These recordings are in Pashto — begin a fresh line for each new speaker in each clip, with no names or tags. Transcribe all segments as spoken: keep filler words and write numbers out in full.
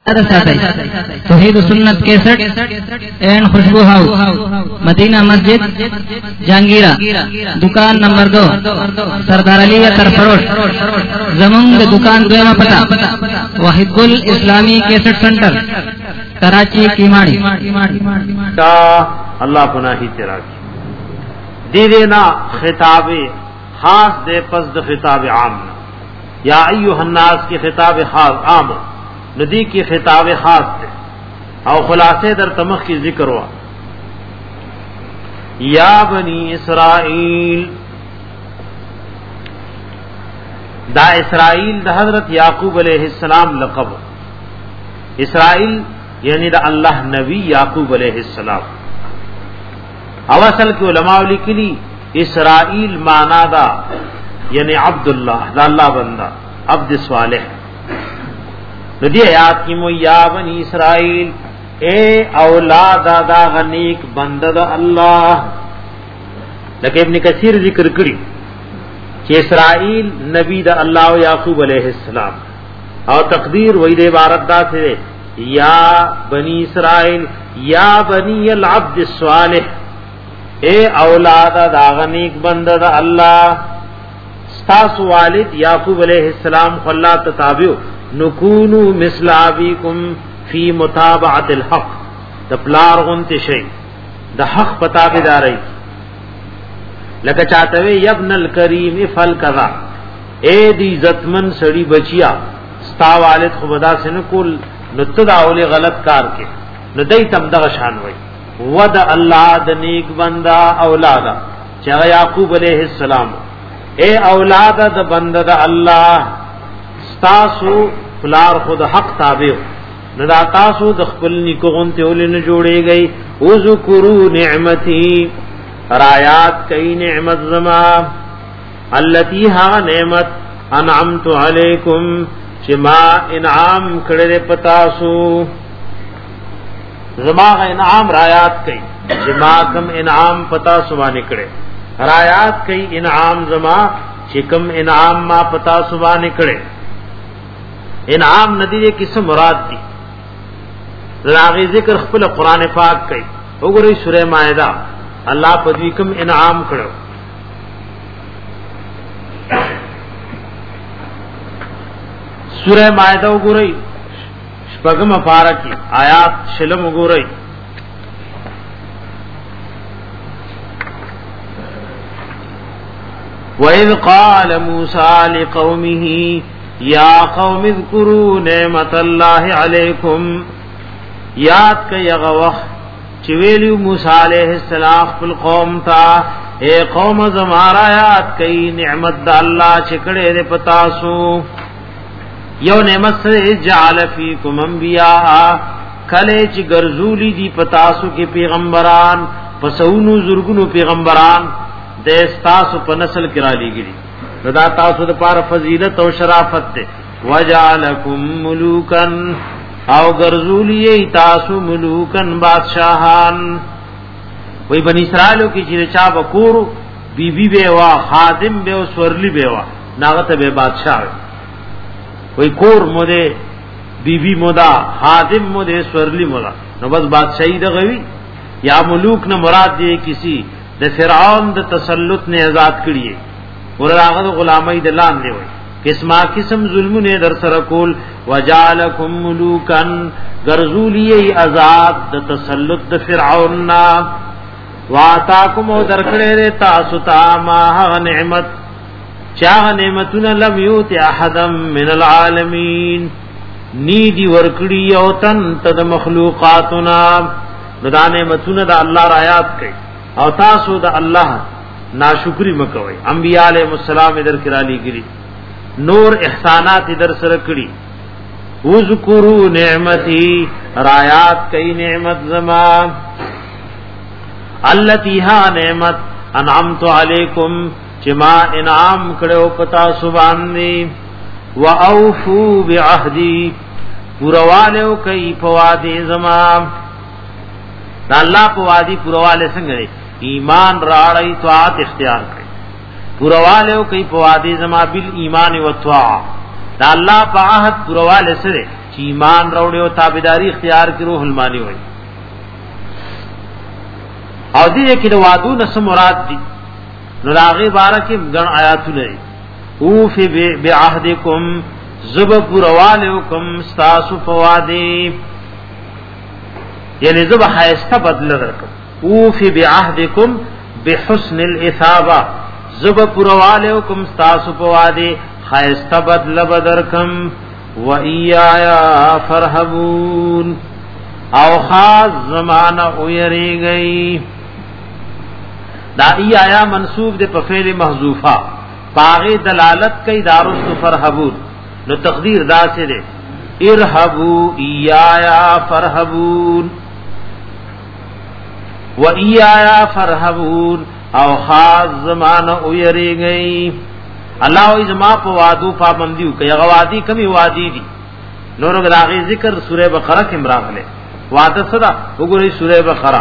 توحید و سنت کیسٹ اینڈ خوشبو ہاؤس مدینہ مسجد جہانگیرہ دکان نمبر دو سردار علی اتر فروش زمونگ دکان دویمہ پتہ واحد گل اسلامی کیسٹ سنٹر کراچی کیماڑی
اللہ پناہی تیرا کی دے دینا خطاب خاص دے پس د خطاب عام یا ایوہ الناس کی خطاب خاص عام ندی کی خطاب خاص دے او خلاصے در تمخ کی ذکر ہوا یا بنی اسرائیل دا اسرائیل دا حضرت یعقوب علیہ السلام لقب اسرائیل یعنی دا اللہ نبی یعقوب علیہ السلام او اصل کی علماء لکلی اسرائیل مانا دا یعنی عبداللہ دا اللہ بندہ عبد صالح ندی آیات کی مو یا بنی اسرائیل اے اولاد دا غنیک بندہ دا اللہ لیکن ابن کثیر ذکر کری کہ اسرائیل نبی دا اللہ و یعقوب علیہ السلام اور تقدیر وید عبارت دا سے یا بنی اسرائیل یا بنی العبد الصالح اے اولاد دا غنیک بندہ دا اللہ ستاس والد یعقوب علیہ السلام خلا تتابعو نکونو مثل ابیکم فی متابعت الحق دا پلار غنت شئی دا حق پتابداری لکه چاہتوے یبن الکریم افعل کذا اے دی عزتمن سڑی بچیا ستا والد خبدا سے نکول نتدا اولی غلط کار کے ندی تم دغ شانوئی ود اللہ دا نیک بندہ اولادا چاہ یعقوب علیہ السلام اے اولادا دا بندہ دا اللہ ستاسو فلار خود حق تابع ندا تاسو د خپل نیکو غنته ولې نه جوړې گئی او ذکرو نعمتي رایات کئی نعمت زما التي ها نعمت انعمت علیکم چې ما انعام کړې پتاسو زما انعام رایات کئی چې ما کم انعام پتاسو باندې کړې رایات کئی انعام زما چې کم انعام ما پتاسو باندې کړې انعام ندی دے کس مراد دی راغی ذکر خپل قرآن پاک کئی وګورئ سورہ مائدہ اللہ پدوی کم انعام کړو سورہ مائدہ وګورئ شپږم پارہ کی آیات شلم وګورئ وَإِذْ قَالَ مُوسَى لِقَوْمِهِ یا قوم اذکروا نعمت اللہ علیکم یاد کئی اغوخ چویلیو موسیٰ علیہ السلام خپل قوم تا اے قوم زمارا یاد کئی نعمت دا اللہ چکڑے دے پتاسو یو نعمت سے جعل فیکم انبیاء کلے چی گرزولی دی پتاسو کے پیغمبران پسونو زرگنو پیغمبران دیستاسو پنسل کرا لی گری ردا تاسو د پار فضیلت او شرافت دے وجعلکم ملوکن او گرزولی تاسو ملوکن بادشاہان وی بنی اسرائیلو کی چیز چا بکورو بی بی بیوا خادم بیو سورلی بیوا ناغت بے بادشاہ وی کور مدے بی بی مدا خادم مدے سورلی مدا نو بس بادشاہی دا غوی یا ملوک نہ مراد دے کسی د فرعون د تسلط نے آزاد کریے ورغه غلامی دلان دی وای قسمه قسم ظلمونه در سره کول وجالکم ملوکن غرذولی آزاد د تسلط د فرعون نا واتاکم درکړه تاسو ته ما نعمت چا نعمتنا لم یوت احد من العالمین نی دی ورکړی او تن تد مخلوقاتنا دا نعمتونه د الله آیات کوي او تاسو د الله ناشکری مکوئی انبیاء علیہ السلام ادھر کرالی گری نور احسانات ادھر سر کری وذکروا نعمتی رایات کئی نعمت زما اللتی ہا نعمت انعمت علیکم چما انعام کڑو پتا سباندی واوفو بعہدی پوروالیو کئی پوادی زما دا اللہ پوادی پوروالے سنگرے ایمان راړی طاعت اختیار کړي پرواله کوي په وادي زما بل ایمان او طاعت دا الله په عهد پرواله سره چې چې ایمان راوړي او تابعداري اختیار کړي روح المانی وایي. او دې کې د وعدو نس مراد دي نو راغي بارکه ګڼ آیاتونه او فی بعهدکم زب پروالکم استاسو فوادی یعنی زب خیسته بدل درکم او فی بعهدکم بحسن الاثابه زب پروالکم استاسو فوادی خیسته بدل بدرکم و ایایا فرحبون او خاص زمانہ اویری گئی. دا ای آیا منصوب دے په فعل محذوفہ پاغه دلالت کئی دارست فرحبون نو تقدیر دا سے دے ارحبو ایایا فرحبون و ایایا فرحبون او خاص زمانہ اویری گئی. اللہ و ازما پا وعدو پابندیو کئی غوادی کمی وادی دی نورو گداغی ذکر سورہ بقرہ کم راغلے وعدہ صدا وګورئ سورہ بقرہ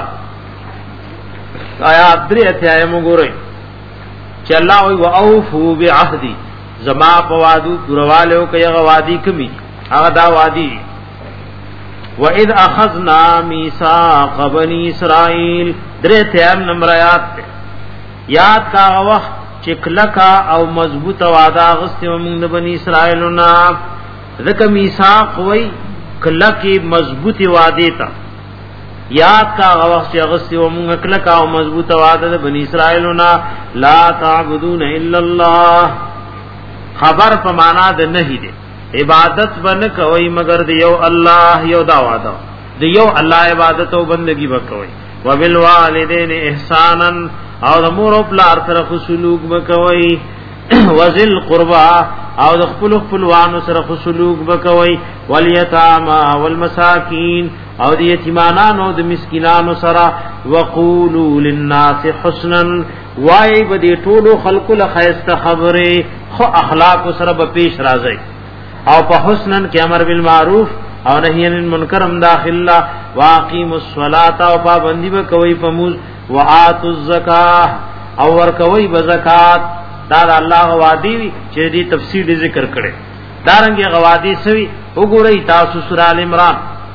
آیات درې اتیاي وګورئ چې الله وی واوفو بعهدی زما په وعدو پرواله کوي غوادی کمی هغه دا وادي واذ اخذنا ميثاق بني اسرائيل درې اتیاي نمبر آیات یاد کا وخت چې کلکا او مضبوط وعده غستو موږ د بني اسرائيلنا ذکر میثاق وی کلکی مضبوطی وعده تا یاد کا وخت چې غستی و موږ کلکا او مضبوط وعده د بنی اسرائیلنا لا تعبدون الا الله خبر په معنا د نه دی عبادت بن کوي مگر د یو الله یو دا وعده د یو الله عبادت او بندگی وکوي وبالوالدین احسانا او د مور او پلار سره سلوک وکوي وذل قربا او د خپل خپلوانو سره سلوک وکوي والیتاما والمساکین او د یتیمانانو د مسکینانو سره وقولوا للناس حسنا وای بدی ټولو خلق له خیسته خبره خو اخلاق سره به پیش راځي او په حسنن کې امر بالمعروف او نهی عن المنکر هم داخله واقیموا الصلاة او پابندی وکوي په موږ واتوا الزکاه او ورکوي بزکات دا الله وادي چې دې تفصیل ذکر کړي دارنګه غوادي سوي وګورئ تاسو سورہ ال عمران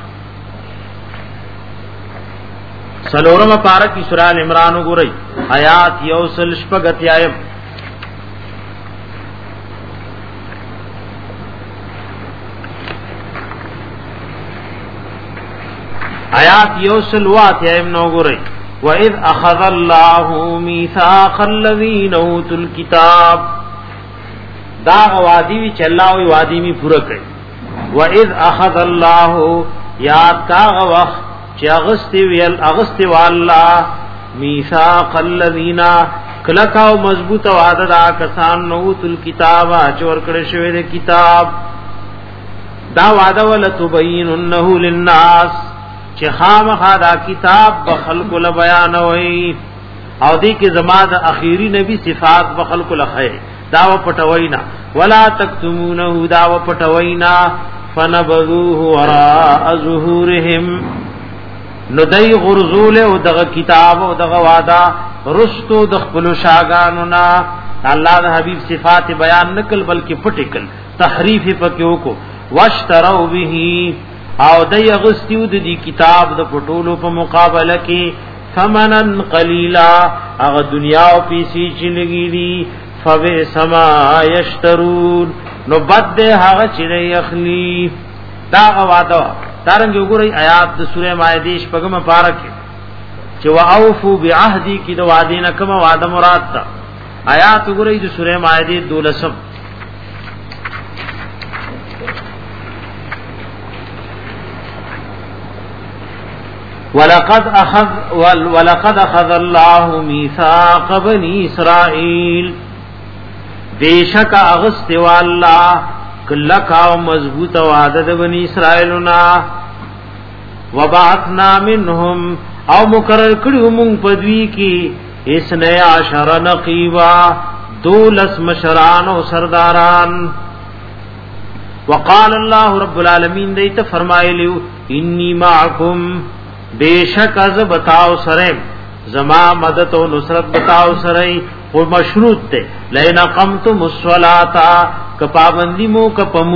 سلورم پارکی سورہ ال عمران وګورئ آیات یوسل شپږ آیم آیات یوسل وات آیم نو وګورئ وَإِذْ أَخَذَ اللَّهُ مِيثَاقَ الَّذِينَ أُوتُوا الْكِتَابَ دا وادی وی چلاو وادی می پورا کړي وَإِذْ أَخَذَ اللَّهُ یاد کا وخت چې اغستی ویل اغستی والله ميثاق الذين کلکا او مضبوط وعده دا کسان نو تل کتاب چور کړي شوی د کتاب دا وعده ول تبیننه للناس چې خامخا دا کتاب په خلق له بیان وای او دې کې زما د اخیری نبی صفات په خلق له خیر دا و پټوینا ولا تکتمونه دا و پټوینا فنبذوه وراء ظهورهم نو دای غرزول او دغه کتاب او دغه وعده رستو د خپل شاګانو نا الله د حبیب صفات بیان نکل بلکې پټکل تحریف پکيو کو واشتروا به او د یغستیو د دی کتاب د پټولو په مقابله کې ثمنن قلیلا هغه دنیا او پیسې چې لګی دي فوی سما یشترون نو بد هغه چې اخلی دا وعده دارنګ وګورئ آیات د سوره مائده شپږم پارکه چې واوفو بعهدی کې د وعده نه کوم وعده مراد ده آیات وګورئ د سوره مائده دولسم ولقد اخذ ولقد اخذ الله ميثاق بني اسرائيل بیشک اغست والله کلک او مضبوط وعده د بني اسرائيلنا وبعثنا منهم او مقرر کړو مونږ په دوی کې اسنه عشر نقيبا دولس مشران او سرداران وقال الله رب العالمین دیت فرمایلیو انی معکم بیشک از بتاو سره زما مدد او نصرت بتاو سره او مشروط ته لئن قمتم الصلاة کپابندی مو کپموز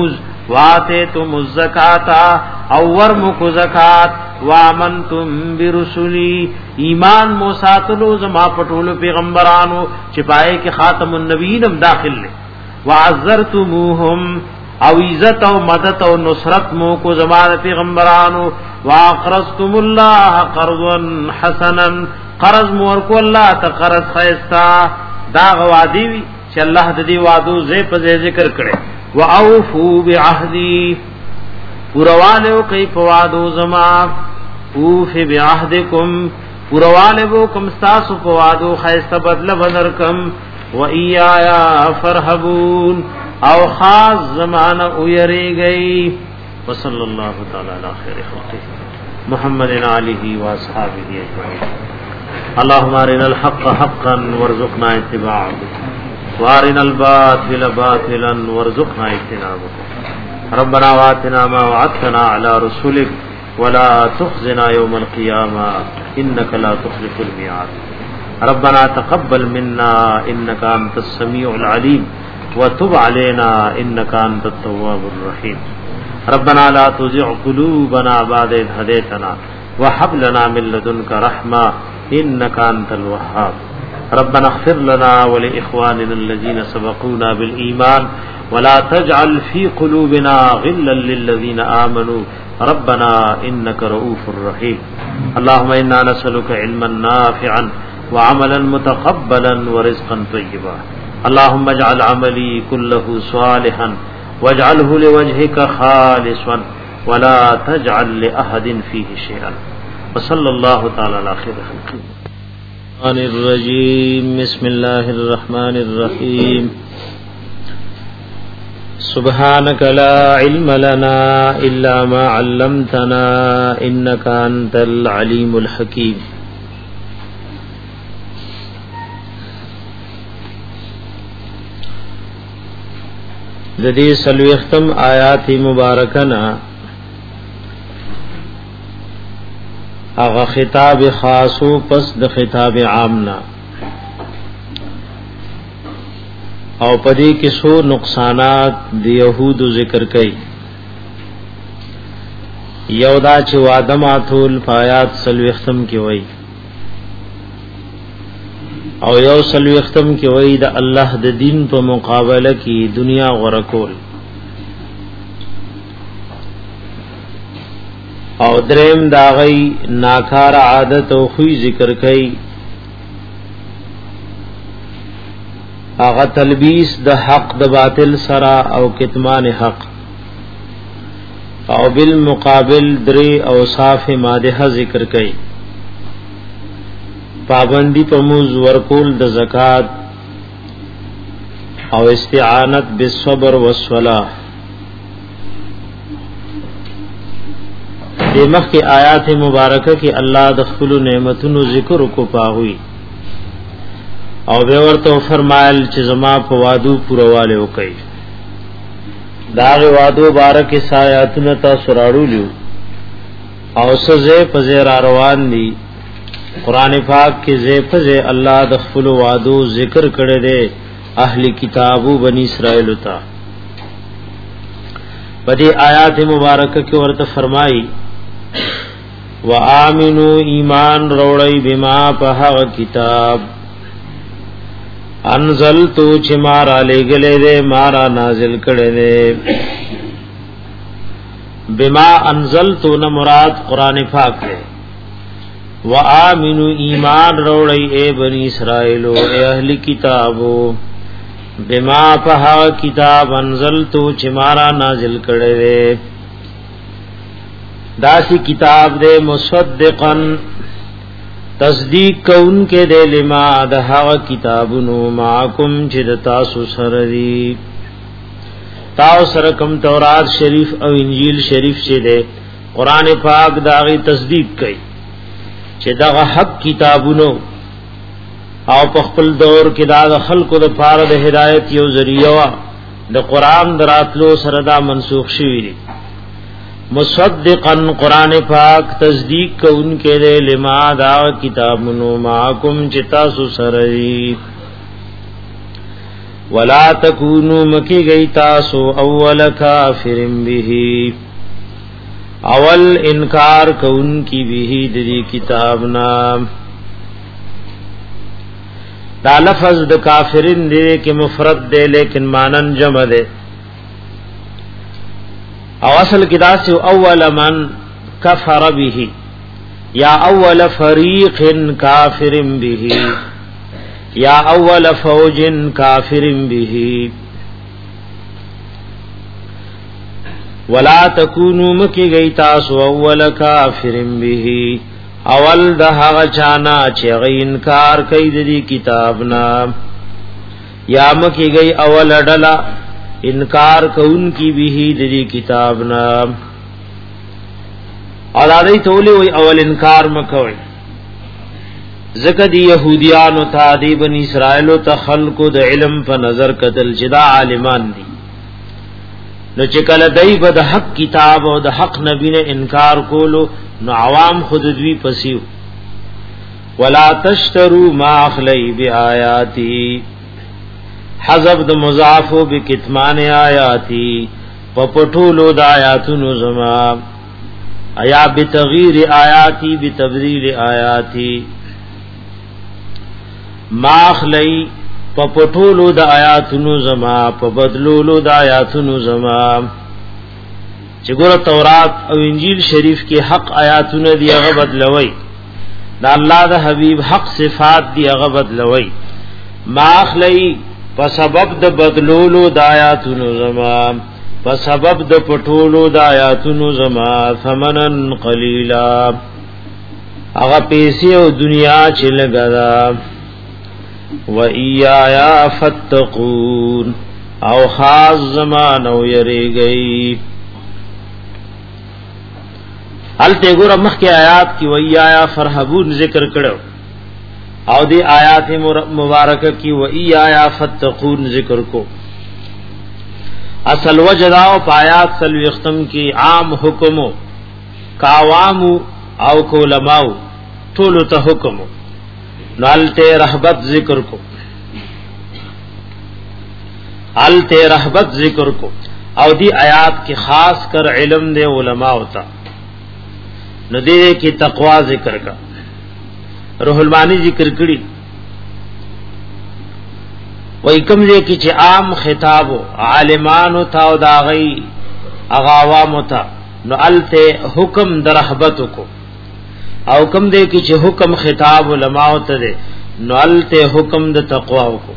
واتیتم الزکات او ورمکو زکات وامنتم برسلی ایمان مو ساتلو زما پټولو پیغمبرانو چې پای کې خاتم النبیین هم داخل لے وعزرتموهم او عزت او مدد او نصرت مو کو زما پیغمبرانو واقرضتم الله قرضا حسنا قرض مور کو الله ته قرض خیستا دا غوادی وی چې الله د دې وعدو زې په ذکر کړي واوفوا بعهدی پرواله کوي په وعدو زما اوف بعهدکم پرواله وو کوم تاسو په وعدو خیستا بدل بدرکم و ایایا فرحبون او خاص زمانہ اویری گئی وصلی اللہ تعالی علی خیر خلقہ محمد علیہ واصحابہ اجمعین اللهم ارنا الحق حقا وارزقنا اتباعه وارنا الباطل باطلا وارزقنا اجتنابه ربنا واتنا ما وعدتنا على رسلك ولا تخزنا يوم القيامة إنك لا تخلف الميعاد ربنا تقبل منا إنك أنت السميع العليم وتب علينا إنك أنت التواب الرحيم ربنا لا تزغ قلوبنا بعد إذ هديتنا وهب لنا من لدنك رحمة إنك أنت الوهاب ربنا اغفر لنا ولإخواننا الذين سبقونا بالإيمان ولا تجعل في قلوبنا غلا للذين آمنوا ربنا إنك رؤوف رحيم اللهم إنا نسألك علما نافعا وعملا متقبلا ورزقا طيبا اللهم اجعل عملي كله صالحا واجعله لوجهك خالصا ولا تجعل لأحد فيه شيئا وصلى الله تعالى على خير خلقه الرجيم بسم الله الرحمن الرحيم سبحانك لا علم لنا إلا ما علمتنا إنك أنت العليم الحكيم د دې سلوختم آیات مبارکنا هغه خطاب خاصو پس د خطاب عامنا او پدې کې سو نقصانات د يهودو ذکر کړي یودا چې وعده ماتول پایات سلوختم کې وای او یو سلوختم کې وای د الله د دین په مقابله کې دنیا غره کول او دریم داغی ناکار عادت او خوی ذکر کئی اغا تلبیس د حق د باطل سرا او کتمان حق او بالمقابل دری اوصاف مادحه ذکر کئی پابندی په موز ورکول د زکات او استعانت بالصبر والصلاح دمخ کی آیات مبارکہ کی اللہ د خپل نعمتونو ذکر کو پاوی او به ورته فرمایل چې زما په وادو پرواله وکي دا وادو بارک آیاتونه تاسو راړو او سزه پزیر روان دي قران پاک کې زه پزه الله د خپل وادو ذکر کړي دي اهل کتابو بنی اسرائیل ته بدی آیات مبارکہ کې ورته فرمایي وآمنو ایمان روڑی بما پہا کتاب انزلتو چھ مارا لے گلے دے مارا نازل کڑے دے بما انزلتو نمراد قرآن پاک دے وآمنو ایمان روڑی اے بنی اسرائیلو اے اہل کتابو بما پہا کتاب انزلتو چھ مارا نازل کڑے دے داسی کتاب دے مصدقا تصدیق کون کے دے لما دہا کتابنو معکم چد تاسو سردی تاو سرکم تورات شریف او انجیل شریف چے دے قرآن پاک داغی تصدیق کئی چے داغا حق کتابنو او پخپل دور کی دا خلق دا پارد ہدایت یو ذریعہ دا قرآن دراتلو سردا منسوخ شوی دی مصدقا قرآن پاک تصدیق کو ان کے دے لما دا کتابنو معکم چتا سسری ولا تکونو مکی گئی تاسو اول کافر به اول انکار کون کی به دی کتاب نام. دا لفظ د کافرین دی کہ مفرد دے لیکن مانن جمع دے او اصل کدا سے اول من کفر به یا اول فریق کافر به یا اول فوج کافر به. ولا تکونو مکی گئی تاسو اول کافر به اول د هغه چانا چې غي انکار کوي د دې کتاب نا یا مکی گئی اول ډلا انکار کون کی به د دې کتاب نا اولادی تولی وی اول انکار مکوي زکه دی يهوديان او تعدی بنی اسرائیل او تخلق د علم په نظر قتل جدا عالمان دي نو چې کله دای په د حق کتاب او د حق نبی نه انکار کولو نو عوام خود دوی پسیو. ولا تشترو ما اخلی بیااتی حذف د مضاف بکتمان آیاتی پپټولو د آیاتونو زما ایا بتغییر آیاتی بتبدیل آیاتی ما اخلی پپټولو د آیاتونو زما په بدلولو د آیاتونو زما. چې ګوره تورات او انجیل شریف کې حق آیاتونه دی هغه بدلوي دا الله د حبیب حق صفات دی هغه بدلوي. ما اخلی په سبب د بدلولو د آیاتونو زما په سبب د پټولو د آیاتونو زما ثمنن قلیلا هغه پیسې او دنیا چې لګا و ایایا فتقون او خاص زمان او یریږي. حالته ګور مخ کې آیات کی و ایایا فرحبون ذکر کړو او دی آیات مبارکه کی و ایایا فتقون ذکر کو. اصل وجدا او آیات سلو ختم کی عام حکمو کاوامو او کولماو ټول ته حکمو نالته رحبت ذکر کو الته رحبت ذکر کو او دی آیات کی خاص کر علم دے علماء ہوتا نو دې کې تقوا ذکر کا. روح المانی ذکر کړي وای کوم دې کې چې عام خطاب عالمانو تا او داغي اغاوام تا نو الته حکم درحبت کو او کوم دې کې چې حکم خطاب علماء ته ده نو الته حکم د تقوا کو.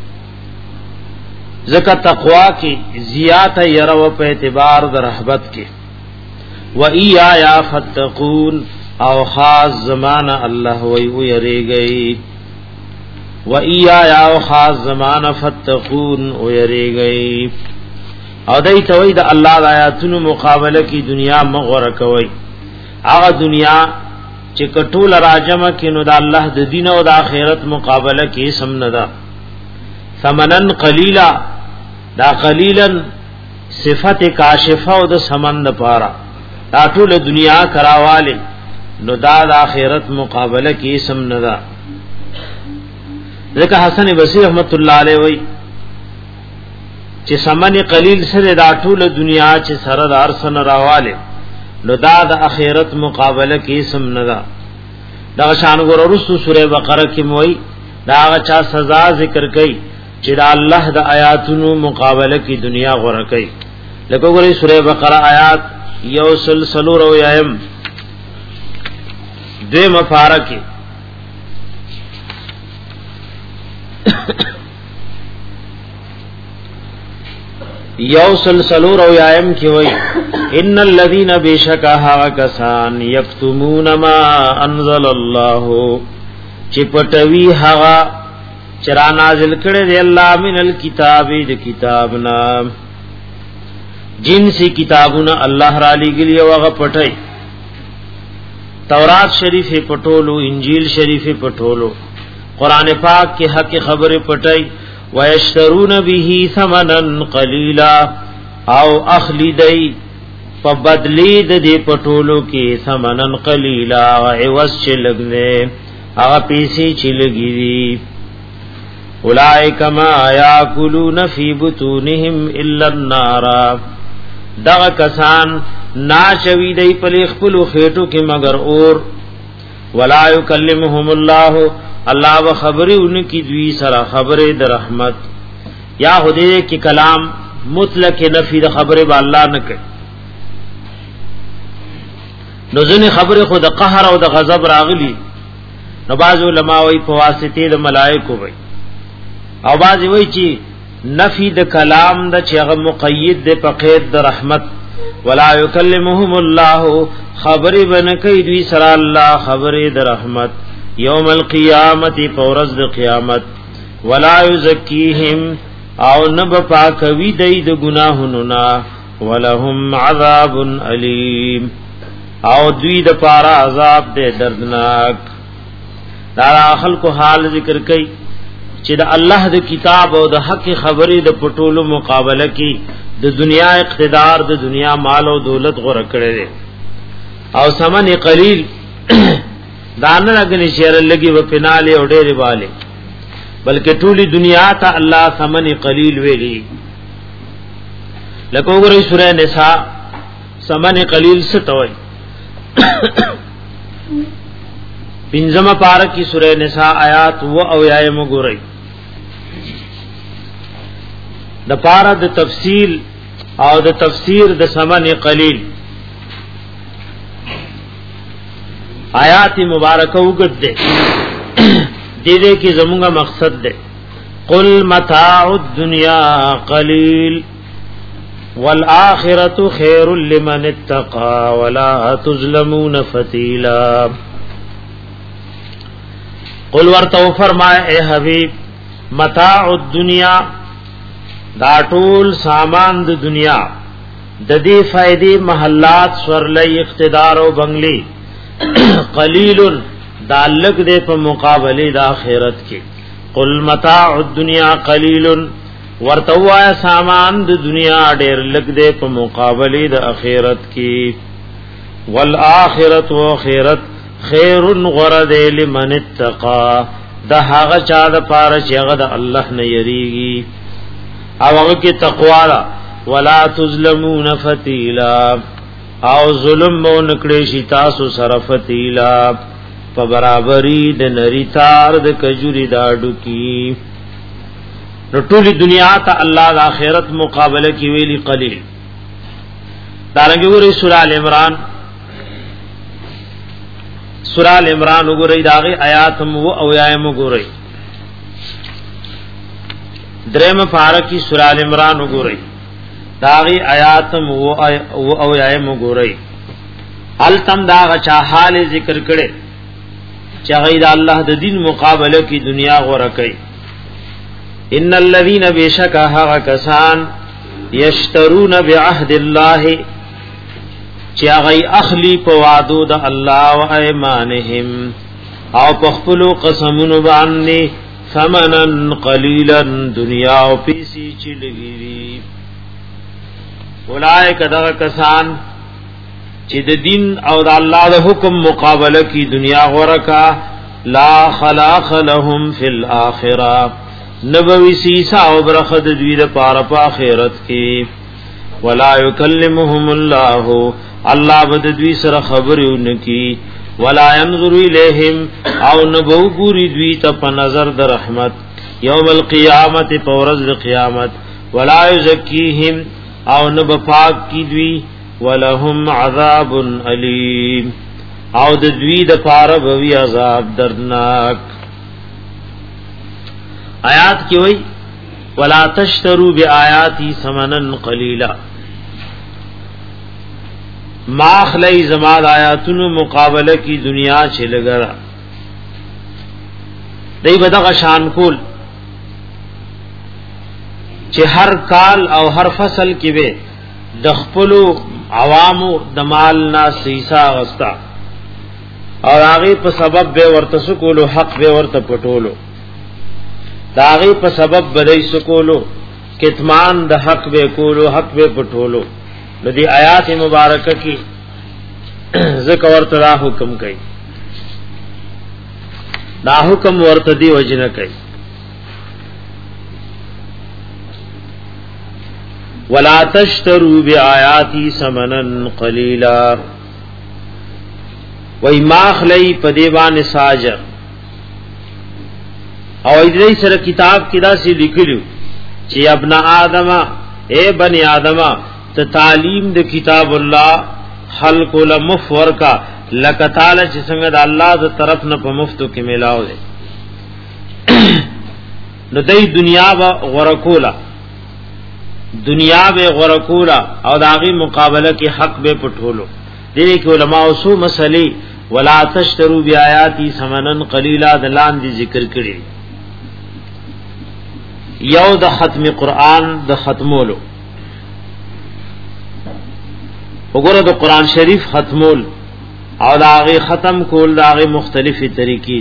ذکر تقوا کی زیات يرو په اعتبار درحبت کې و ایایا فتقون او خاص زمانہ اللہ وی ویریگئی و ایایا او خاص زمانہ فتقون ویریگئی. او دای توي د الله د آیاتونو مقابله کی دنیا مغور کوي هغه دنیا چې کټول راجمه کینو د الله د دین او د آخرت مقابله کی سم ندا. ثمنن قلیلا دا قلیلا صفت کاشفه او د سمند پارا دا ټول دنیا کراواله نو دا د آخرت مقابله کی سم ندا. ځکه حسن بصری رحمت الله علیه وی چې سمن قلیل سره دا ټول دنیا چې سره دار سن راواله نو دا د آخرت مقابله کی سم ندا. دا شان ګور رسو سوره بقره کې موي دا چا سزا ذکر کړي چې دا الله د آیاتونو مقابله کی دنیا غره کوي. لکه ګورې سوره بقره آیات یو سلسلو رو یایم دوی مفارکی یو سلسلو رو یایم کی وئی ان الذین بشکا کسان یکتمون ما انزل الله چپټوی هغه چرا نازل کړي دی الله من الکتاب د کتابنا جنسی کتابونه الله را لګلی او هغه پټای تورات شریف پټولو انجیل شریف پټولو قران پاک کې حق خبره پټای ويشترون به ثمنا قليلا او اخلدای په بدلی د دې پټولو کې ثمنن قليلا او عوض چې لګنه هغه پیسې چې لګی اولئک ما یاکلون فی بطونهم الا النار دغه کسان ناشوی دی په خپل خېټو کې مگر اور ولا یکلمهم الله الله و خبرونه کی دوی سره خبره د رحمت یا هدی کی کلام مطلق نفی د خبره با الله نه کوي نو ځنه خبره خود د قهر او د غضب راغلی نو باز علماء وی په واسطه د ملائکه وی او باز وی چې نفی د کلام د چې هغه مقید د په قید د رحمت ولا یکلمهم الله خبر بن کوي دوی سره الله خبره د رحمت یوم القیامت پورز د قیامت ولا یزکیهم او نب پاکوی دای د گناهونو نا ولهم عذاب الیم او دوی د پارا عذاب دې دردناک دا خلکو حال ذکر کوي چې د الله د کتاب او د حق خبرې د پټولو مقابله کې د دنیا اقتدار د دنیا مال او دولت غره کړي او سمن قلیل دانه لګنی شیر لګي و پناله او ډېر والے بلکې ټولي دنیا ته الله سمن قلیل ویلي لکه وګورئ سورہ نساء سمن قلیل څه توي پنځمه پارہ کی سورہ نساء آیات و او یایم وګورئ د پارہ د تفصیل او د تفسیر د سمن قلیل آیات مبارکه وګد دے دې دې کې زموږه مقصد ده قل متاع الدنيا قليل والآخرة خير لمن اتقى ولا تظلمون فتيلا قل ورتو فرمائے اے حبیب متاع الدنيا دا ټول سامان د دنیا د دې فائدې محلات سورلې اقتدار او بنگلي قلیل دا لګ دې په مقابله د آخرت کې قل متاع الدنيا قلیل ورتوا سامان د دنیا ډېر لګ دې په مقابله د آخرت کې والآخرت و آخرت خیر غرد لمن اتقى دا هغه چا د پاره چې هغه د الله نه یریږي او هغه کې تقوا را ولا تظلمون فتیلا او ظلم مو نکړې شي تاسو سره فتیلا په برابرۍ د نریتار د کجوري داډو کی نو ټولي دنیا ته الله د آخرت مقابله کی ویلي قلیل دارنګه ګورې سورہ ال عمران سورہ ال عمران وګورئ داغه آیات مو او یایم وګورئ دریم فارقی سورہ ال عمران وګورئ داغه آیات مو او یایم وګورئ ال تم دا چا حال ذکر کړي چې غیر الله د دین مقابله کی دنیا غوړه کوي ان الذين بشکا کسان یشترون بعهد الله چې هغه اخلی په وعدو د الله او ایمانهم او په خپل قسمونو باندې ثمنن قلیلا دنیا او پیسې چلګری اولائک دغه کسان چې د دین او د الله د حکم مقابله کی دنیا غورکا لا خلاق لهم فی الاخره نبوی سیسا او برخد دوی د پاره په آخرت کې ولا یکلمهم الله الله بد دوی سره خبرونه کی ولا ينظر الیہم او نبو ګوري دوی ته په نظر د رحمت یوم القیامت پورز د قیامت ولا یزکیهم او نب پاک کی دوی ولهم عذاب الیم او د دوی د پاره بوی عذاب دردناک آیات کی وای ولا تشتروا بیااتی ثمنن قلیلا ماخلی زماد آیاتونو مقابله کی دنیا چه لگرا دی بدغ شان کول چه هر کال او هر فصل کی بے دخپلو عوامو دمال نا سیسا غستا اور آغی پا سبب بے ورت سکولو حق بے ورت پٹولو دا آغی پا سبب بدئی سکولو کتمان دا حق بے کولو حق بے پٹولو ندی آیات مبارکہ کی ذکر ورت دا حکم کئی دا حکم ورت دی وجنہ کئی ولا تشتروا بیااتی ثمنا قلیلا وای ماخلی پدیوان ساجر او دې سره کتاب کې دا سي لیکلو چې ابن آدم اے بنی آدم ته تعلیم د کتاب الله خلق لمفور کا لکتال چې څنګه د الله ز طرف نه په مفتو کې ملاو دي نو دای دنیا با غرقولا دنیا به غرقولا او داغي مقابله کې حق به پټولو دې کې علما او سو مسلې ولا تشترو بیااتی ثمنن قلیلا دلان دي ذکر کړي یو د ختم قرآن د ختمولو وګوره د قرآن شریف ختمول او داغه ختم کول داغه مختلفي طریقې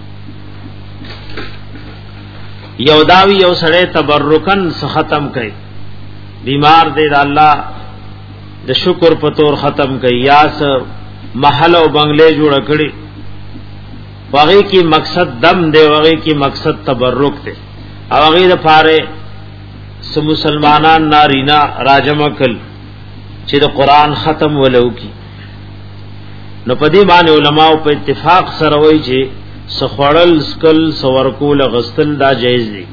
یو داوی یو سړی تبرکن س ختم کړي بیمار دی د الله د شکر په تور ختم کړي یا س محل او بنگلې جوړ کړي واغې کی مقصد دم دی واغې کی مقصد تبرک دی او هغه د پاره سم مسلمانان نارینا راجمه کل چې د قران ختم ولو کی نو پدې باندې علماء په اتفاق سره وایي چې سخړل سکل سورکول غستل دا جایز دي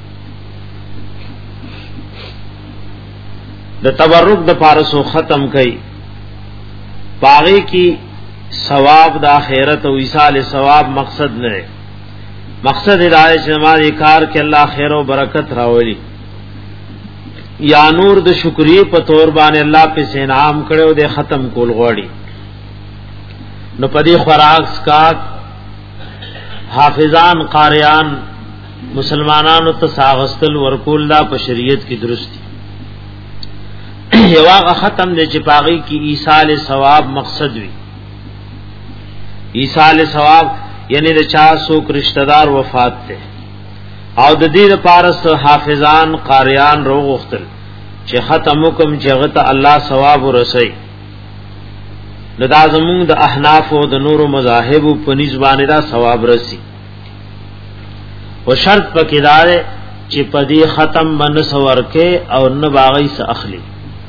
د تبرک د پاره سو ختم کړي باغی کی ثواب د آخرت او ایصال ثواب مقصد نه مقصد ہدایت جماعت کار کہ اللہ خیر و برکت راولی یا نور د شکری په تور باندې الله په انعام کړو د ختم کول غوړي نو پدی خوراک سکات حافظان قاریان مسلمانانو ته ساغستل ورکول دا په شریعت کی درستی یواغه ختم د چپاغي کی ایصال ثواب مقصد وی ایصال ثواب یعنی د چا څوک رشتہ دار وفات ته او د دې لپاره حافظان قاریان روغ وختل چې ختم حکم جغت الله ثواب ورسي لدا زمون د احناف او د نور مذاهب په نسبانه دا ثواب رسي او شرط پکې دار چې پدی ختم من سورکه او نه باغی س اخلي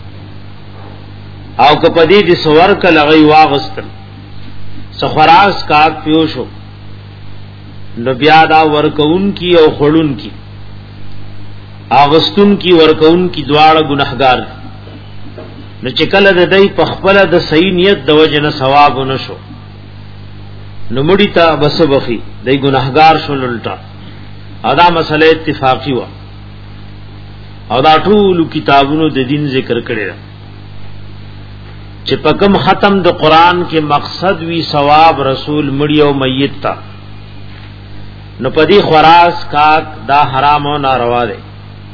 او که پدی دي سورکه لغی واغستل سخراس کاک پیوشو نو بیا دا ورکون کی او خړون کی اغستون کی ورکون کی دواړه ګناهګار نو چې کله د دې په خپل د صحیح نیت د وجه نه ثواب ونشو نو مړی ته بسبخي دای ګناهګار شو لټا ادا مسله اتفاقی و او دا ټول کتابونو د دین ذکر کړي چې پکم ختم د قران کې مقصد وی ثواب رسول مړی او میت تا نو پدی خوراس کاک دا حرام او ناروا دی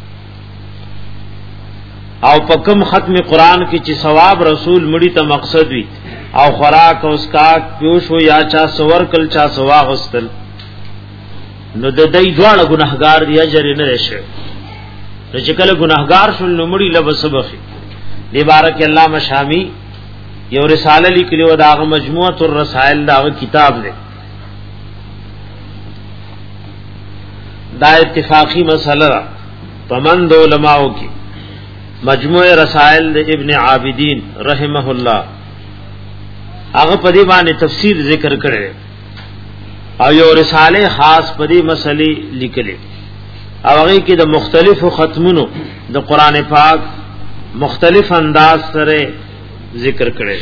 او پکم ختم قران کی چې ثواب رسول مړی ته مقصد وی او خوراک او اسکاک پیوش و یا چا سور کل چا سوا غستل نو د دې دواړه ګناهګار دی اجر نه رشه نو چې کله ګناهګار شول نو مړی لبسبخي دی بارک الله مشامی یو رساله لیکلو داغه مجموعه الرسائل داغه کتاب دی دا اتفاقی مسئلہ پمند علماء کی مجموع رسائل د ابن عابدین رحمه الله هغه په دې باندې تفسیر ذکر کړي او یو رساله خاص په دې مسلې لیکلي او هغه کې د مختلفو ختمونو د قران پاک مختلف انداز سره ذکر کړي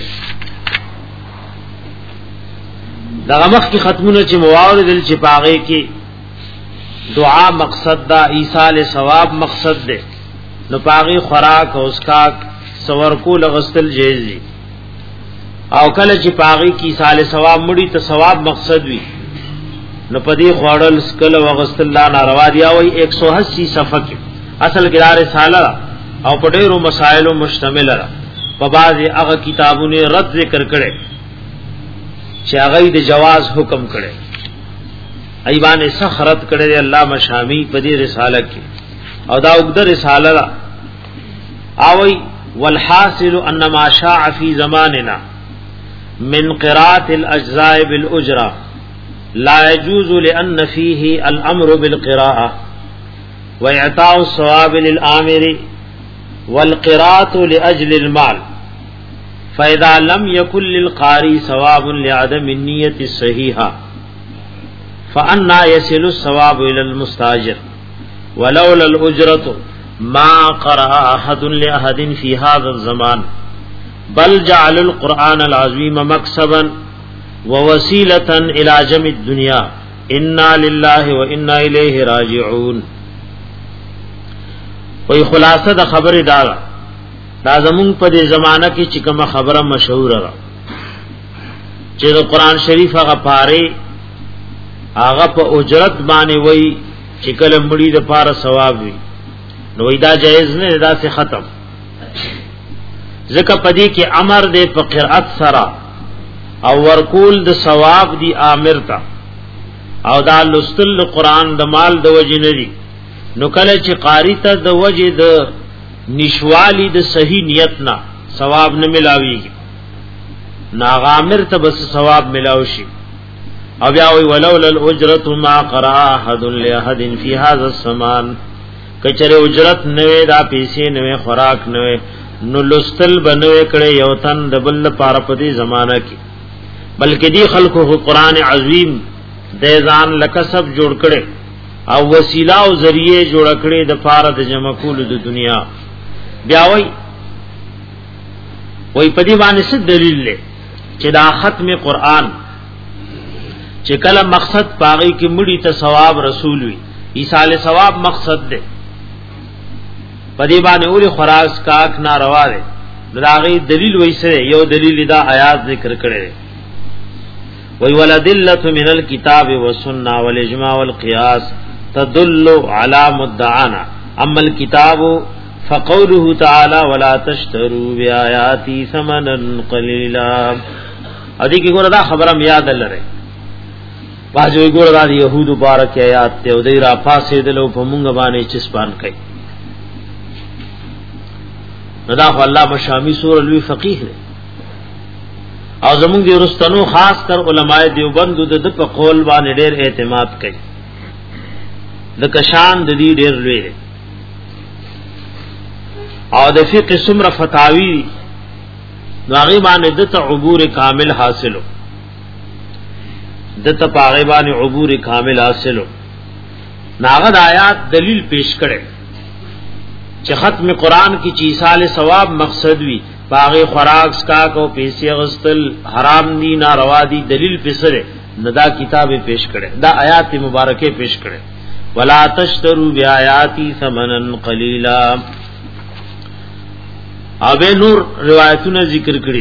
دا مخ کی ختمونو چې موارد دل چې پاغه کې دعا مقصد دا ایصال ثواب مقصد دے نو پاغي خوراک او اسکاک سور کو لغستل جایز دي او کله چې پاغي کی ایصال ثواب مړي ته ثواب مقصد وي نو پدی خوړل اسکل وغستل لا ناروا دی او ایک سو اسی صفحه کې اصل کې دار رساله او په ډیرو مسائلو مشتمل را په بعضي هغه کتابونه رد ذکر کړي چې هغه د جواز حکم کړي ایوان سخرت کړي علامه شامی په دې رساله کې او دا وګد رساله اوي والحاصل ان ما شاع في زماننا من قراءه الاجزاء بالاجره لا يجوز لان فيه الامر بالقراءه واعطاء الثواب للامر والقراءة لأجل المال فإذا لم يكن للقارئ ثواب لعدم النية الصحيحة فأنى يصل الثواب إلى المستأجر ولولا الأجرة ما قرأ أحد لأحد في هذا الزمان بل جعل القرآن العظيم مكسبا ووسيلة إلى جمع الدنيا إنا لله وإنا إليه راجعون. وی خلاصه د خبره دا دا زمون په دې زمانہ کې چې کومه خبره مشهور را چې د قرآن شریف هغه پاره هغه په اجرت باندې وای چې کله مړي د پاره ثواب وي نو دا جایز نه دا څه ختم ځکه پدې کې امر دې په قرأت سره او ورکول د ثواب دی امر تا او دا لستل قرآن د مال د وجه نه دی نو کله چې قاری ته د وجه د نشوالی د صحیح نیت نه ثواب نه ملاويږي ناغامر ته بس ثواب ملاوي او بیا وی ولولا الاجرة ما قرأ احد لاحد في هذا الزمان کچره اجرت نوې دا پیسې نوې خوراک نوې نو لستل بنوي کړي یو تن د بل لپاره په دې زمانہ کې بلکې دی خلکو قرآن عظیم د ځان لکسب جوړ کړي او وسیله او ذریعہ جوړ کړي د پاره د جمع کول د دنیا بیا وای وای په دې باندې څه دلیل لري چې دا ختم قرآن چې کله مقصد پاغي کې مړی ته ثواب رسول وي ایصال ثواب مقصد ده په دې باندې اول خراس کاک ناروا ده داغي دلیل وایسره یو دلیل دا آیات ذکر کړي وی ولدلت من الكتاب والسنه والاجماع والقياس تدل على مدعانا اما الكتاب فقوله تعالى ولا تشتروا بآياتي ثمنا قليلا ادي کی ګور دا خبره یاد لره واجو ګور دا يهود مبارک آیات ته او دای را پاسې دلو په مونږ باندې چسپان کوي ندا خو الله بشامی سور الوی فقيه دی او زمونږ دی ورستنو خاص کر علماء دیوبند د په قول باندې ډېر اعتماد کوي د کشان د دې ډېر لوی او د فقه سمره فتاوی ناغي باندې د عبور کامل حاصلو د ته پاغي باندې عبور کامل حاصلو ناغد آیات دلیل پیش کړي چې ختم قرآن کی چیسال ثواب مقصد وی باغی خوراک سکا کو پیسې غستل حرام دي ناروا دي دلیل پسره ندا کتاب پیش کړي دا آیات مبارکه پیش کړي ولا تشتروا بیااتی ثمنا قلیلا اوبه نور روایتونه ذکر کړي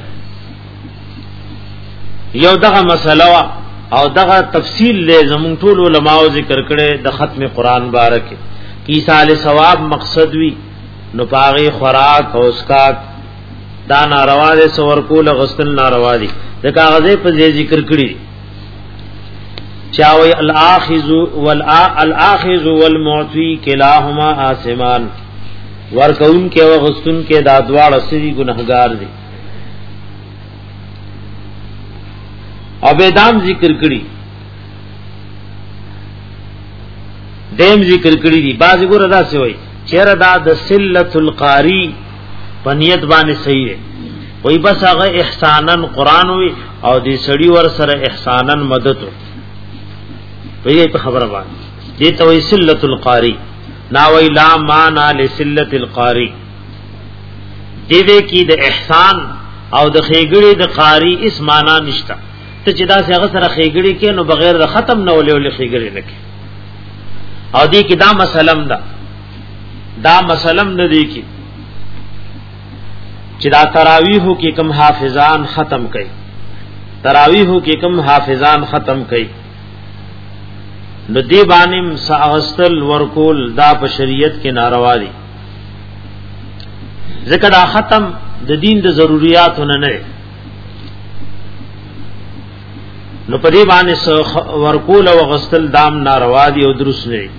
یو دغه مسله او دغه تفصیل له زمون ټول علماء ذکر کړي د ختم قرآن بارکه کی سال ثواب مقصد وی نو پاغي خوراک او اسکا دا ناروا دي سور کول غسل ناروا دي د کاغذې په ذکر کړي چاوي الاخذ والاخذ والمعطي كلاهما آثمان ورکون کې او غسل کې دا دواړه سړي ګناهګار دي ابیدام ذکر کړي دیم ذکر کړی دی باز ګور ادا سی وای چیرې دا د سلۃ القاری پنیت باندې صحیح ہے وای بس هغه احسانن قران وی او دې سړی ور سره احسانن مدد وی په خبره باندې دې ته وای سلۃ القاری نا وی لا معنا لسلۃ القاری دې دې کې د احسان او د خېګړې د قاری اس معنا نشته ته چې دا څنګه سره خېګړې کې نو بغیر د ختم نه ولې ولې خېګړې نه کې او دی کی دا مسلم دا دا مسلم نه دی کی چې دا تراویحو کې کم حافظان ختم کړي تراویحو کې کم حافظان ختم کړي نو دی باندې ساغستل ورکول دا په شریعت کې ناروا دي ذکر دا ختم د دین د ضرورتونو نه نه نو په دې باندې ورکول او غسل دام ناروا دي او درست نه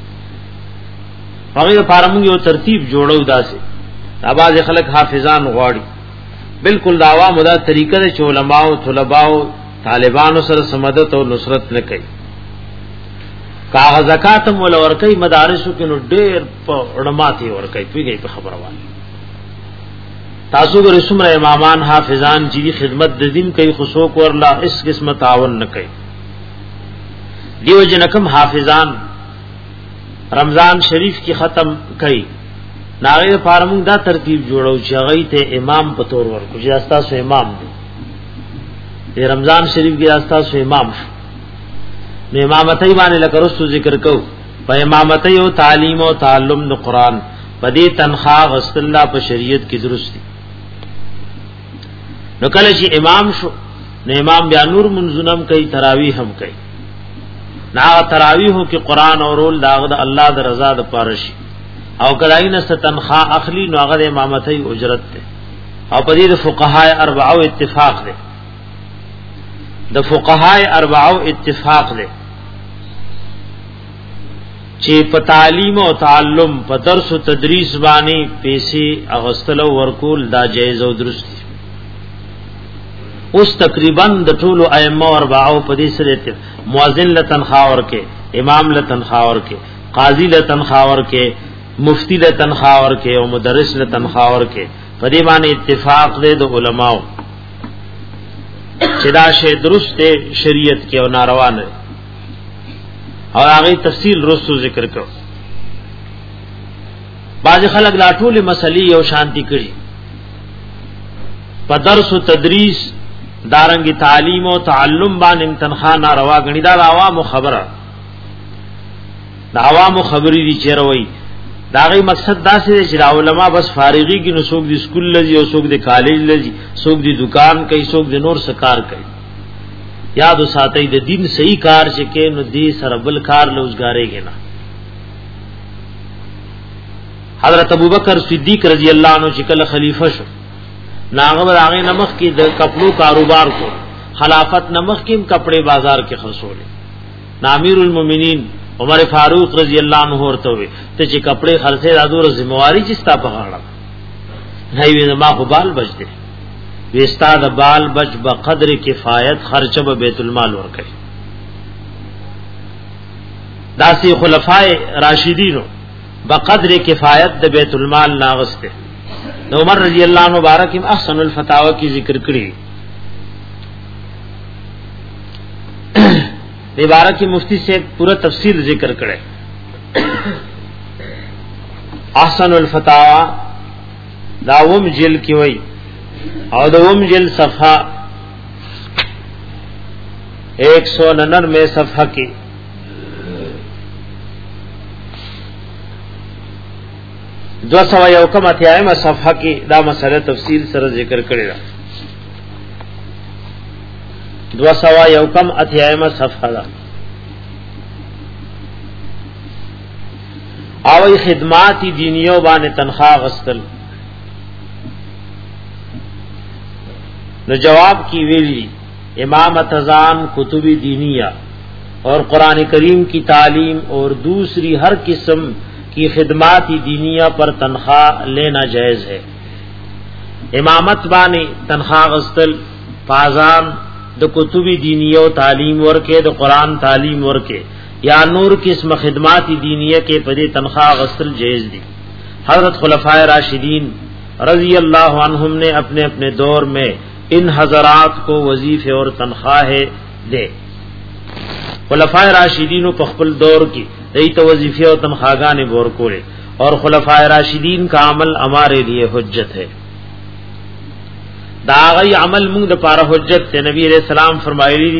هغه لپاره موږ یو ترتیب جوړو داسې اواز خلک حافظان غواړي بالکل دا عوام دا طریقه د علماء او طلباء او طالبانو سره سمدت او نصرت نه کوي کا زکات مول ورکي مدارسو کې نو ډېر په علماء ورکي پیږي په خبره وایي تاسو ګر څومره امامان حافظان چې خدمت د دین کوي خصوص ورلا اس قسم تعاون نه کوي دیو جنکم حافظان رمضان شریف کی ختم کئی ناغی پارمون دا ترتیب جوړو چې غي ته امام په تور ورکو چې استا سو امام دی رمضان شریف کې استا سو امام شو نو امامتای باندې لکه رسو ذکر کو په امامتای او تعلیم او تعلم د قران په دې تنخواه غسل الله په شریعت کې درست دي نو کله چې امام شو نو امام بیا نور منځونم کوي تراویح هم کوي نا تراویحو کې قران او رول داغه د الله د رضا د پارشي او کله نه ستنخواه اخلي نو هغه د امامتای اجرت ده او په دې د فقهای اربعو اتفاق ده د فقهای اربعو اتفاق ده چې په تعلیم او تعلم په درس او تدریس باندې پیسې اغستل او ورکول دا جایز او درست دي اوس تقریبا د ټولو ائمه اربعو په دې سره مؤذن له تنخواه ورکه امام له تنخواه ورکه قاضی له تنخواه ورکه مفتی له تنخواه ورکه او مدرس له تنخواه ورکه په دې باندې اتفاق دی د علماو چې دا شی درست دی شریعت کې او ناروا نه او هغه تفصیل رسو ذکر کړو باز خلک لا ټول مسلې او شانتی کړي په درس او تدریس دارنګي تعلیم او تعلم باندې تنخواه ناروا غنی دا عوامو خبره دا عوامو خبرې دي چیرې دا غي مقصد دا سي چې علماء بس فارغي کې نو څوک د سکول لږي او څوک د کالج لږي څوک د دکان کوي څوک د نور سکار کوي یاد وساتئ د دین صحیح کار چې کې نو دې سره بل کار لوزګارېږي نه حضرت ابوبکر صدیق رضی الله عنه چې کله خلیفہ شو ناغه هغه نمخ کې د کپلو کاروبار کو خلافت نمخ کې کپڑے بازار کې خرڅول امیر المؤمنین عمر فاروق رضی اللہ عنہ ورته وي ته چې کپڑے خرڅه دادور ذمہواری چې ستا په غاړه نه وي ما خو بال بچ دي وي استاد بال بچ به قدر کفایت خرچه به بیت المال ورکړي داسي خلفای راشدینو بقدر کفایت د بیت المال ناغسته عمر رضی اللہ عنہ مبارک احسن الفتاوی کی ذکر کړي عبارت کی مفتی سے پورا تفصیل ذکر کرے احسن الفتاوی داوم جل کی وئی اور دوم جل صفحہ ایک سو ننانوے صفحہ کی دو سو یوکم اتیائم صفحہ کی دا مسئلہ تفصیل سر ذکر کرے گا دو سوا یوکم اتیائم صفحہ دا آوی خدماتی دینیو بان تنخواہ غستل نو جواب کی ویلی امامت ازان کتب دینیہ اور قرآن کریم کی تعلیم اور دوسری ہر قسم کی خدماتی دینیہ پر تنخواہ لینا جائز ہے امامت بانی تنخواہ غستل پازان د کتب دینیه او تعلیم ورکه د قران تعلیم ورکه یا نور قسم خدمات دینیه کې په دې تنخواه غسل جائز دي حضرت خلفائے راشدین رضی اللہ عنہم نے اپنے اپنے دور میں ان حضرات کو وظیفے اور تنخواہیں دے خلفائے راشدین په خپل دور کې دایته وظیفے او تنخواہاں ورکول اور خلفائے راشدین کا عمل ہمارے لیے حجت ہے دا غي عمل موږ د پاره حجت ته نبی علیہ السلام فرمایلی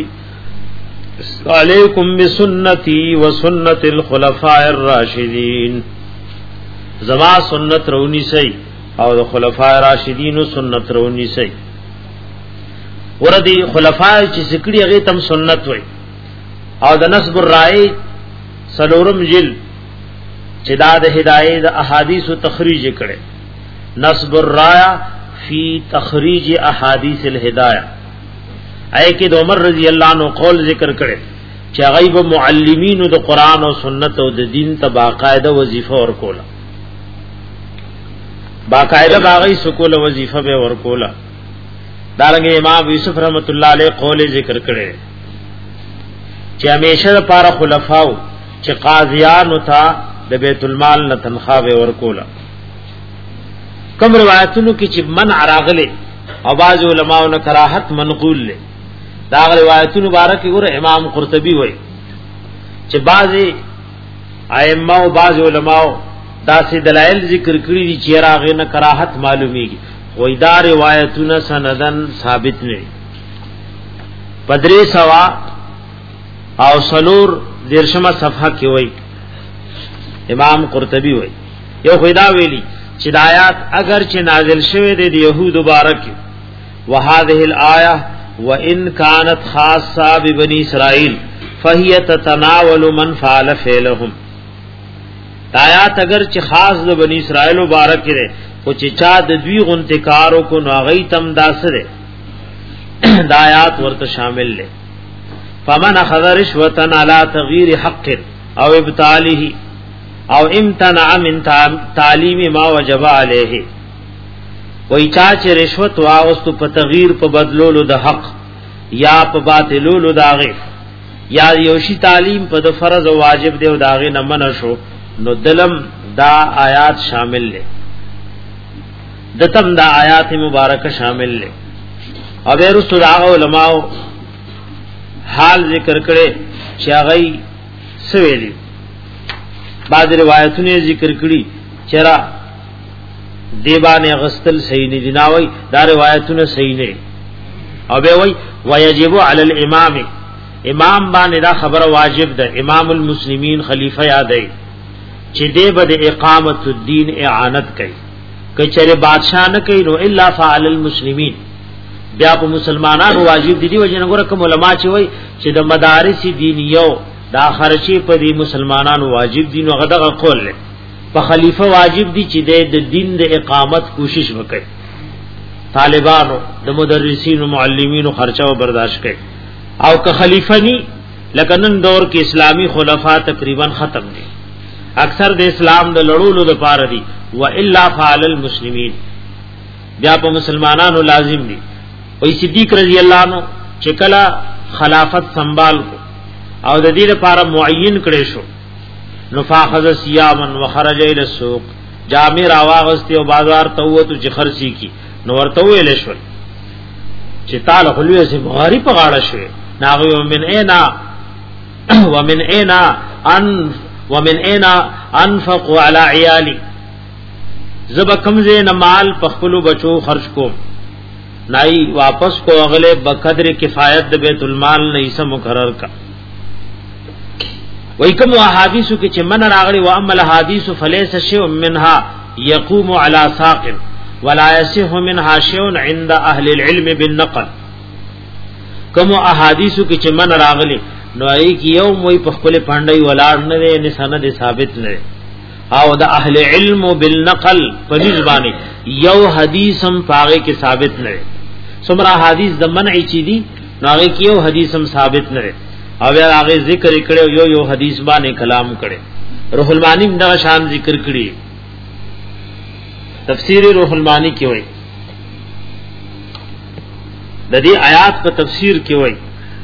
علیکم بسنتی وسنت الخلفاء الراشدین زما سنت رونی سي او د خلفاء راشدین سنت رونی سي وردی خلفاء چې ذکری هغه تم سنت وای او د نسب الرای سلورم جل چې دا د هدايت احادیث او تخریج کړي نسب الرایا فی تخریج احادیث الہدایہ اے کہ عمر رضی اللہ عنہ قول ذکر کرے چې غیب معلمین د قران او سنت او د دین ته باقاعده وظیفه ورکولا باقاعده باغی سکول وظیفه به ورکولا دارنګ امام یوسف رحمت الله علیہ قول ذکر کرے چې همیشه لپاره خلفاو چې قاضیانو ته د بیت المال نه تنخواه ورکوله. کوم روایتونو کې چې منع راغله او بعض علماء نه کراهت منقول له دا روایتونو مبارک ګوره امام قرطبي وایي چې بعضی ائمه او بعض علماء دا سي دلایل ذکر کړی دي چې راغې نه کراهت معلومیږي وای دا روایتونه سندن ثابت نه پدری سوا او سلور دیرشمه صفحه کې وای امام قرطبي وای یو خدا ویلی چې آیات اگر چې نازل شوه د يهود مبارک وهذه الايه وان كانت خاصه ببني اسرائيل فهي تتناول من فعل فعلهم آیات اگر چې خاص د بنی اسرائیل مبارک لري او چې چا د دوی غنتکارو کو ناغی تم داسره د آیات ورته شامل لري. فمن اخذ رشوه على تغيير حق او ابطاله او امتنع من تعلیم ما وجب عليه وای چا چې رشوت واغستو په تغییر په بدلولو د حق یا په باطلولو داغه یا یوشي تعلیم په د فرض او واجب دی او داغه نه منع شو نو دلم دا آیات شامل لے دتم دا آیات مبارکہ شامل لے او بیرستو دا علماء حال ذکر کرے چاگئی سویلی بعض روایتوں ذکر کری چرا دیبان غستل صحیح نہیں دناوی دا روایتوں صحیح نہیں او بے وی ویجب علی الامام امام باندې دا خبر واجب ده امام المسلمین خلیفہ یاد ہے چې دې بد اقامت الدین اعانت کوي کچره بادشاہ نه کوي نو الا فعل المسلمین بیا په مسلمانانو واجب دي دی وجه نه ګره کوم علما چې وای چې د مدارس دینیو دا خرچي په دې مسلمانانو واجب دي نو غدغه قول له په خلیفہ واجب دي چې د دین د اقامت کوشش وکړي طالبانو د مدرسین او معلمینو خرچه برداشت کوي او که خلیفہ ني لکه نن دور کې اسلامی خلفا تقریبا ختم دي اکثر د اسلام د لړولو د پاره دي و الا فعل المسلمین بیا په مسلمانانو لازم دي وای صدیق رضی الله عنه چې کلا خلافت سنبال کو او د دې لپاره معین کړي شو نو فاخذ صياما وخرج الى السوق جامع راواغستی او بازار ته وته چې خرسي کی نو ورته ویل شو چې تعالی خلوی سي بغاری په غاړه شوی ناغو من اینا ومن اینا ان ومن اینا انفق على عیالی زب کمزه نه مال پخپلو بچو خرج کو نای واپس کو اغله بقدر کفایت د بیت المال نه سم مقرر کا وای کوم احادیث کې چې من راغلی و اما الاحاديث فليس شيء منها يقوم على ساق ولا يصح منها شيء عند اهل العلم بالنقل کوم احادیث کې چې من راغلی نو ای کی یو موي په خپل پاندای ولاړ نه نه سند ثابت نه او د اهل علم بالنقل په نسبانه یو حدیث هم پاغه کې ثابت نه سمرا حدیث د منع چي دي نو هغه کې یو حدیث هم ثابت نه او بیا هغه ذکر کړي یو یو حدیث باندې کلام کړي روح المانی دا شان ذکر کړي تفسیر روح المانی کې وایي د دې آیات په تفسیر کې وایي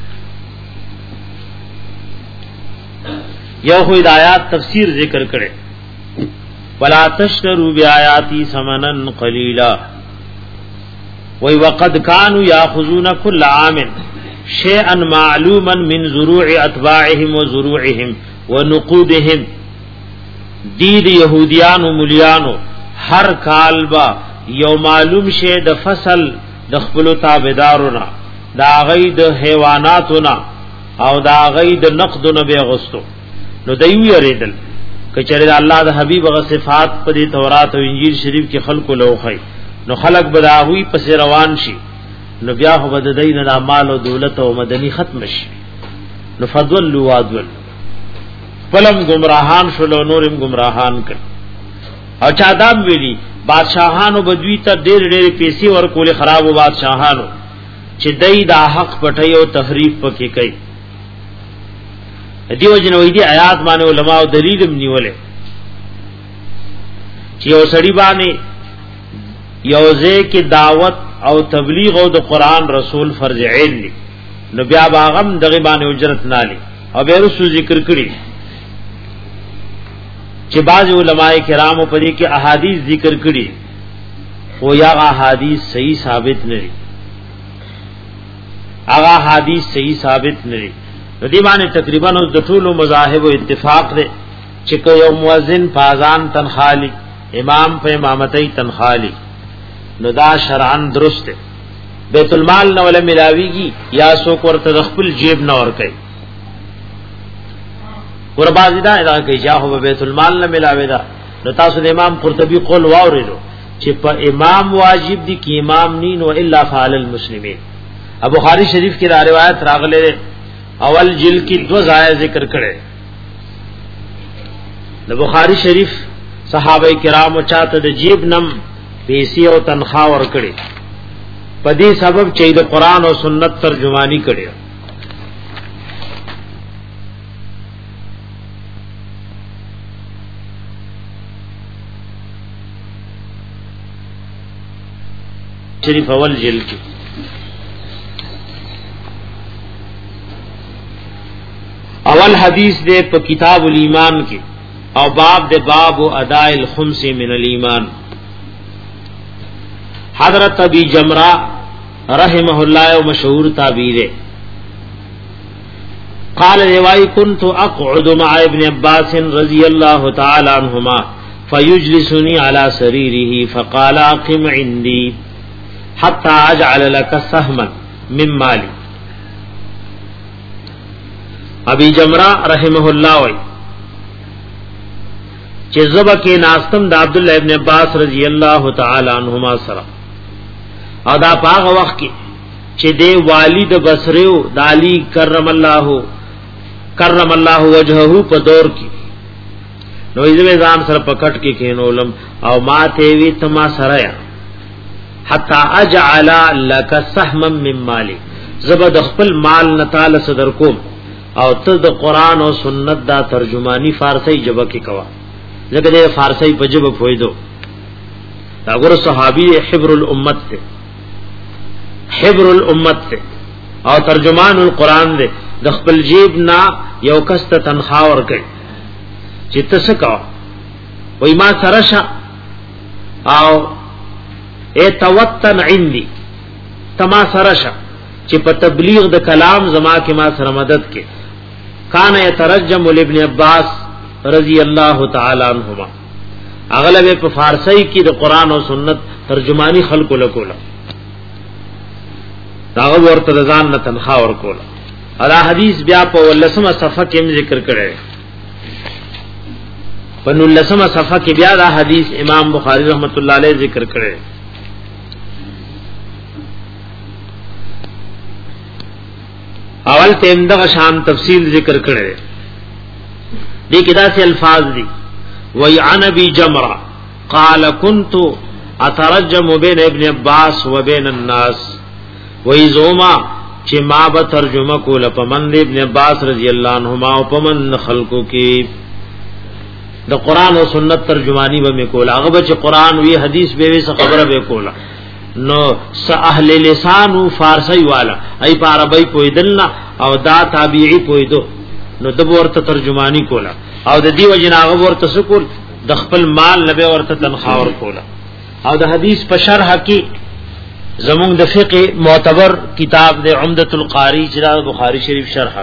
یو خو ہدایات تفسیر ذکر کرے ولا تشتروا بیااتی ثمنا قلیلا وی وقد كانوا یاخذون كل عام شیئا معلوما من زروع اتباعهم وزروعهم ونقودهم دید یهودیان و ملیانو هر کال با یو معلوم شی د فصل د خپل تابعدارونه دا غي د حیواناتونه او دا غي د نقدونه به غستو نو دیو یریدل کچره الله د حبیب غ صفات په دې تورات او انجیل شریف کې خلق لوخی نو خلق بداوی پس روان شي نو بیا خو بد دین د مال او دولت او مدنی ختم شي نو فضل وادل فلم گمراهان شلو نورم گمراهان کړ او چا دام ویلی بادشاہانو بدوی ته ډېر ډېر پیسې ورکول خرابو بادشاہانو چې دای دا حق پټي او تحریف پکې کوي دیو جنوی دی آیات باندې علماء او دلیل نیولې چې یو سړی باندې یوځه کې دعوت او تبلیغ او د قران رسول فرض عین دي نو بیا باغم دغه باندې اجرت نالي او به رسول ذکر کړي چې بعض علماء کرام په دې کې احادیث ذکر کړي او یا احادیث صحیح ثابت نه دي هغه احادیث صحیح ثابت نه دي د دې باندې تقریبا د ټولو مذاهب اتفاق دی چې یو مؤذن فازان تنخالی امام په امامتۍ تنخالی نو دا شرعاً درست دی بیت المال نو له ملاویږي یا سو ورته خپل جیب نه ور کوي وربازی دا ادا کوي چې هغه بیت المال نه ملاوي دا نو تاسو د امام قرطبي قول واورېدو چې په امام واجب دي کې امام نین و الا فعل المسلمین ابو بخاری شریف کی دا روایت راغله اول جلد کی دو ځای ذکر کړي د بخاری شریف صحابه کرام چاته د جیب نم پیسې او تنخواه ور کړي په دې سبب چې د قران او سنت ترجمانی کړي شریف اول جلد کی اول حدیث دے په کتاب الایمان کی او باب دے باب اداء الخمس من الایمان حضرت ابی جمرہ رحمہ اللہ و مشہور تعبیر قال روائی كنت اقعد مع ابن عباس رضی اللہ تعالی عنہما فیجلسنی علی سریره فقال اقم عندي حتى اجعل لك سهما من مالي ابی جمرہ رحمہ اللہ وی چې زبا کې ناستم د عبد الله ابن عباس رضی اللہ تعالی عنہما سره او دا پاغه وخت کې چې دی والد بصریو د علی کرم الله کرم الله وجهه په دور کې نو یې ځان سره پکټ کې کینولم او ما ته وی تما سره حتا اجعل لك سهما من مالي زبد خپل مال نتال صدر کوم او ته د قران او سنت دا ترجمانی فارسی جبه کې کوا لکه د فارسی په جبه پویدو دا ګور صحابي حبر الامت ته حبر الامت ته او ترجمان القران دے د خپل جیب نا یو کس ته تنخواه ورکړي چې تاسو کا وای ما سرشا او اے توتن عندي تما سرشا چې په تبلیغ د کلام زما کې ما سره مدد کې کان یترجم ابن عباس رضی اللہ تعالی عنہما اغلب په فارسی کې د قران او سنت ترجمانی خلق لکولا داغه ورته ځان نه تنخواه ورکولا ادا حدیث بیا په ولسمه صفحه کې ذکر کړي په ولسمه صفحه کې بیا دا حدیث امام بخاری رحمت الله علیه ذکر کړي اول تیم دغه شان تفصیل ذکر کړي دې کدا سے الفاظ دي وی عن ابي جمرة قال كنت اترجم بين ابن عباس وبين الناس وی زوما چې ما به ترجمه کوله پمند ابن عباس رضی الله عنهما او پمند خلقو کې د قران او سنت ترجمانی به میکول هغه به چې قران وی حدیث به وی څه خبره به کوله نو س اهل لسان فارسی والا ای په عربی پویدلنا او دا تابعی پویدو نو د ورته ترجمانی کوله او د دی وجناغه ورته سکول د خپل مال لبه ورته تنخواه ور کوله او د حدیث په شرح کې زمون د فقه معتبر کتاب د عمدۃ القاری چې د بخاری شریف شرح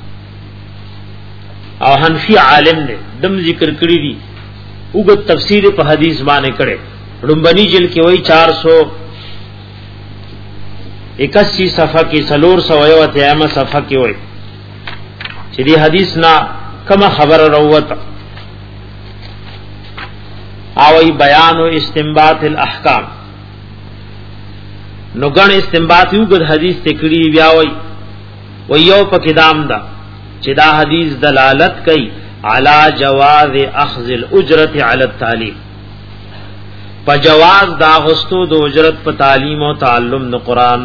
او حنفی عالم نے دم ذکر کړی دي وګ تفسیر په حدیث باندې کړي لومبني جل کې وای چار سو اکاسی صفحه کې سلور سو یو اتیامه صفحه کې وای چې دی حدیث نا کما خبر روت او ای بیان او استنباط الاحکام نو ګڼ استنباط یو د حدیث تکړی بیا وای و یو په کدام دا چې دا حدیث دلالت کوي علی جواز اخذ الاجرت علی التعلیم په جواز دا غستو د اجرت په تعلیم او تعلم د قران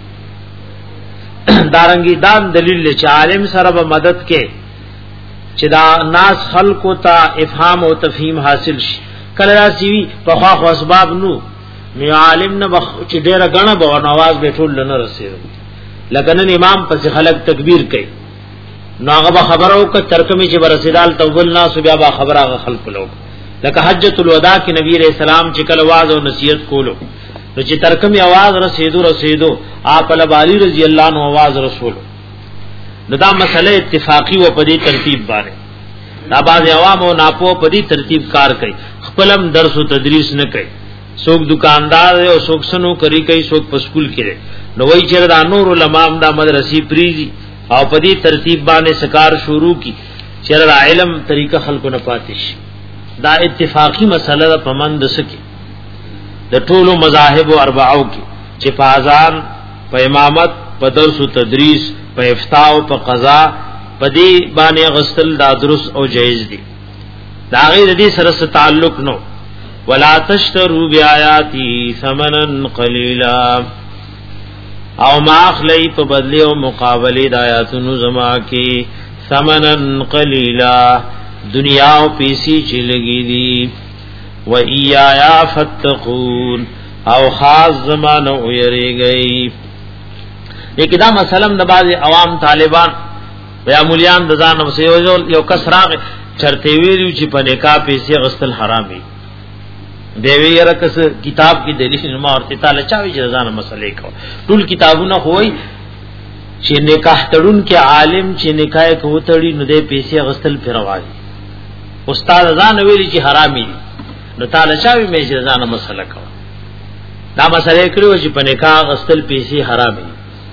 دارنګي دام دلیل چې عالم سره به مدد کې چې دا ناس خلقو ته افهام او تفهیم حاصل شي کله راځي په خوا خو اسباب نو نو عالم نه چې ډیره غنه به نواز به ټول نه رسېږي لکه نن امام پس خلق تکبیر کوي نو هغه خبرو ک ترکمه چې برسیدال توبل ناس بیا با خبره هغه خلق لو لکه حجۃ الوداع کې نبی رسول سلام چې کله واعظ او نصیحت کولو نو چې ترکمه आवाज رسیدو رسیدو آپ الباری رضی الله عنه आवाज رسول نو دا مسله اتفاقی و پدی ترتیب باندې دا باز عوام او ناپو پدی ترتیب کار کوي خپلم درس او تدریس نه کوي څوک دکاندار او څوک سنو کوي کوي څوک په سکول کې نو وای چې دا نور علماء دا مدرسې پریزي او پدی ترتیب باندې سکار شروع کی چې علم طریقه خلکو نه پاتش دا اتفاقی مسله په مند سکی د ټولو مذاهب او اربعو کې چې په اذان په امامت په درس او تدریس په افتاء او په قضا په دې باندې غسل دا درست او جایز دي دا غیر دې سره تعلق نو ولا تشتروا بیااتی ثمنا قلیلا او ما اخلی په بدلی او مقابله د آیاتونو زما کې ثمنا قلیلا دنیا او پیسې چې لګی دي و ایایا فتقون او خاص زمانه ویریږي لیکن دا مسلم د بعض عوام طالبان یا مولیان د ځان مسیو یو کس راغ چرته ویلو چې په نکاح پیسې غسل حرامي دی ویره کس کتاب کې دلیل ما ورته تعالی چاوي چې ځان مسلې کو ټول کتابونه خوای چې نکاح تړون کې عالم چې نکاح کو تړي نو دې پیسې غسل پیروای استاد ځان ویلي چې حرامي نو تعالی چاوي مې چې ځان مسله کو دا مسله کړو چې په نکاح غسل پیسې حرامي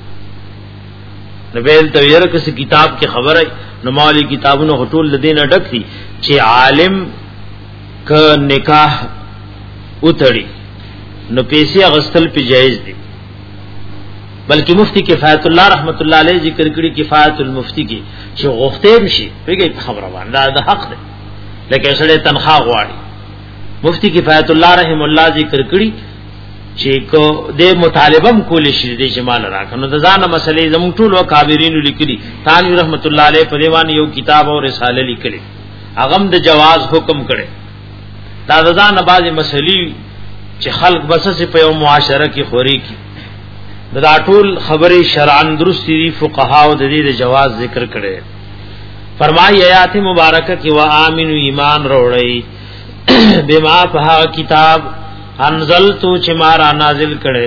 نبیل تو یره کس کتاب کی خبر ہے نمالی کتابونو غټول لدینه ډک دي چې عالم ک نکاح اتړي نو پیسې غسل په جایز دي بلکې مفتی کفایت الله رحمت الله علیه ذکر کړي کفایت المفتی کی چې غوښته نشي پیګه خبره باندې دا حق ده لکه سره تنخواه غواړي مفتی کفایت الله رحم الله ذکر کړي چې کو د مطالبم کول شي د جمال راکنو د ځانه مسلې زموږ ټول وکابرین لیکلي ثانوی رحمت الله علیه په دیوان یو کتاب او رساله لیکلي اغم د جواز حکم کړي دا د ځانه بعضی مسلې چې خلق بس سے په یو معاشره کې خوري کی دا ټول خبره شرعاً درست دي فقها او د دې د جواز ذکر کړي فرمایي آیات مبارکه کې وا امنو ایمان وروړي بما په کتاب انزلتو چې مارا نازل کړي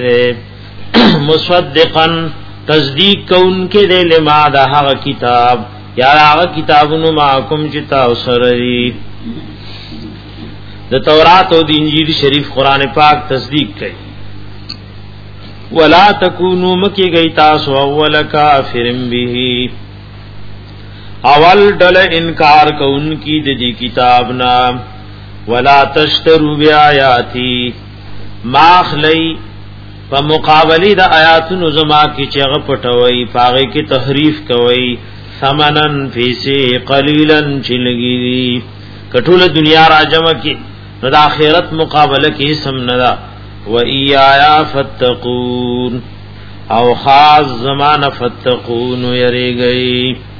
مصدقا تصدیق کون کې دې لما دا هغه کتاب یا هغه کتابونو معکم چې تاسو لري د تورات او د انجیل شریف قران پاک تصدیق کړي ولا تکونو مکی گئی تاسو اول کافرن به اول ډل انکار کوونکی د دې کتاب نام ولا تشترو بیااتی ماخلی په مقابله د آیاتونو زما کې چې هغه پټوي پاغه کې تحریف کوي ثمنن فیسی قلیلن چلګي کټول دنیا راجمه کې د آخرت مقابله کې سم ندا و ایایا فتقون او خاص زمانه فتقون یریږي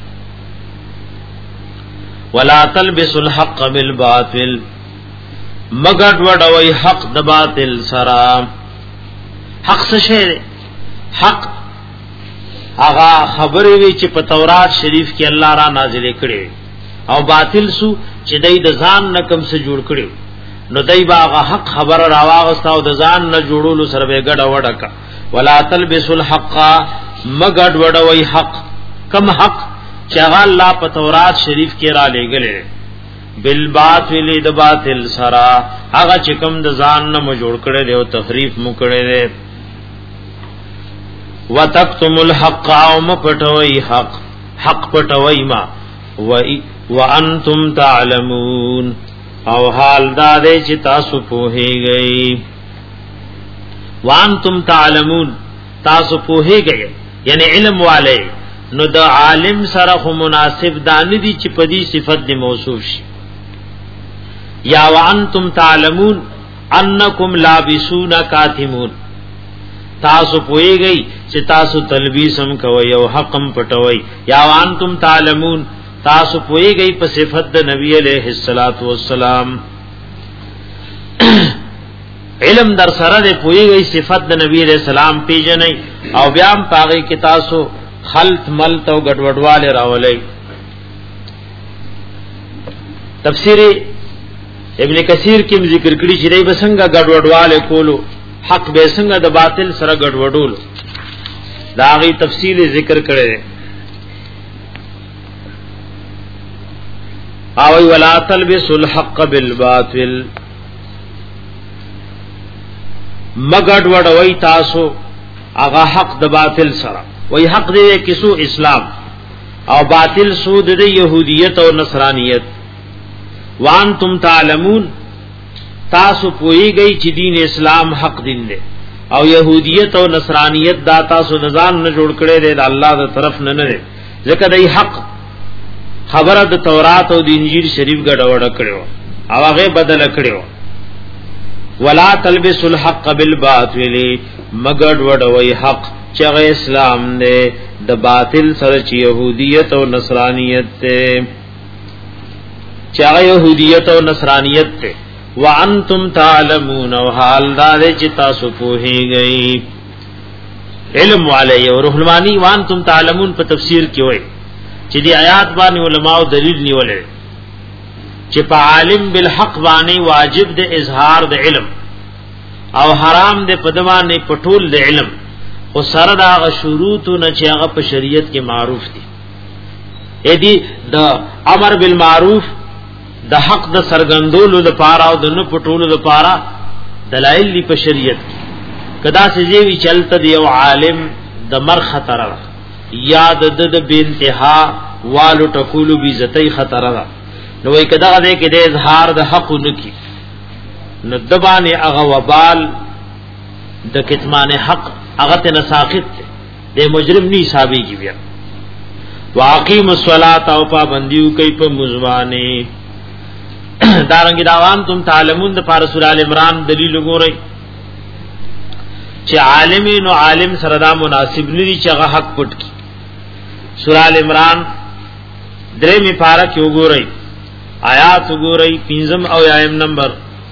ولا تلبسوا الحق بالباطل مګډ وډوي حق د باطل سره حق څه شی حق هغه خبرې وی چې په تورات شریف کې الله را نازل کړي او باطل سو چې دای د ځان نکم سره جوړ کړي نو دای باغه حق خبر راواغستا او د ځان نه جوړولو سره به ګډ وډکا ولا تلبسوا الحق مګډ وډوي حق کم حق چې هغه الله په تورات شریف کې را لېګلې بالباطل د باطل سرا هغه چې کوم د ځان نه جوړ کړي دی او تحریف مو کړي دی وتکتم الحق او مپټوي حق حق پټوي ما و وانتم تعلمون او حال دا دې چې تاسو پوهیږئ وانتم تعلمون تاسو پوهیږئ یعنی علم والے نو د عالم سره خو مناسب دانی دي چې په دې صفت دی موصوف شي یا وانتم تعلمون انکم لابسون کاتمون تاسو پوئږئ چې تاسو تلبیسم کوي او حقم پټوي یا وانتم تعلمون تاسو پوئږئ په صفت د نبی علیہ الصلات والسلام علم در سره د پوئږئ صفت د نبی علیہ السلام پیژنئ او بیا هم پاغي کې تاسو خلط ملت او ګډوډواله راولئ تفسیر ابن کثیر کې ذکر کړی چې دای بسنګ ګډوډواله کولو حق به څنګه د باطل سره ګډوډول دا غي تفصیل ذکر کړي او ولا تلبسوا الحق بالباطل مګډ وډوي تاسو هغه حق د باطل سره وای حق دی کیسو اسلام او باطل سود د يهوديت او نصرانيت وانتم تعلمون تاسو پوئیږئ چې دین اسلام حق دین دی او يهوديت او نصرانيت دا تاسو نظام نه جوړ کړي دی الله د طرف نه نه دی ځکه دای حق خبره د تورات او د انجیل شریف ګډوډ کړو او هغه بدل کړو ولا تلبسوا الحق بالباطل مګډ وډوي حق چې اسلام دی د باطل سره چې يهوديت او نصرانيت ته چې يهوديت او نصرانيت ته وانتم تعلمون او حال دار چې تاسو پوهیږئ علم علی او روح المانی وانتم تعلمون په تفسیر کې وایي چې دی آیات باندې علماء دلیل نیولې چې په عالم بالحق باندې واجب د اظهار د علم او حرام د پدوانې پټول د علم او سره دا شروط نه چې هغه په شریعت کې معروف دي اې دي د امر بالمعروف د حق د سرګندولو لپاره او د نه پټولو لپاره دلایل دی په شریعت کې کدا سې وی چلته دی او عالم د مر خطر یاد د د بے انتها والو ټکولو بی عزتۍ خطر را نو وای کدا دې کې د اظهار د حق نکی نو دبانې هغه وبال د کتمان حق هغه ته نساقط د مجرم نی حسابي کی بیا واقیم الصلاۃ او پابندیو کوي په مزوانه دارنګ داوان تم تعلمون د فار سورہ ال عمران دلیل وګورئ چې عالمین او عالم سره دا مناسب ندي چې هغه حق پټ کی سورہ ال عمران درې می پارا کې وګورئ آیات وګورئ پنځم او یایم نمبر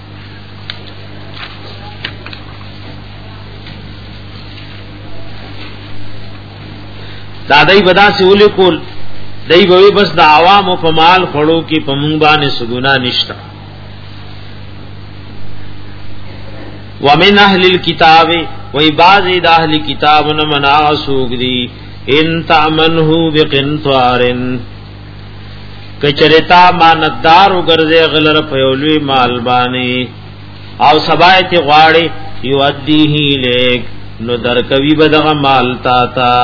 دادای بدا سے اولی کول دای بوي بس د عوام په مال خړو کې په مونږ باندې سګونا نشتا ومن اهل الكتاب وای بعض د اهل کتاب نه منا سوګ دي ان تامنه بقنطارن کچرتا ماندار وګرځي غلر په یولوی مال باندې او سبایت غواړي یو ادیه لیک نو درکوي بدغه مال تا تا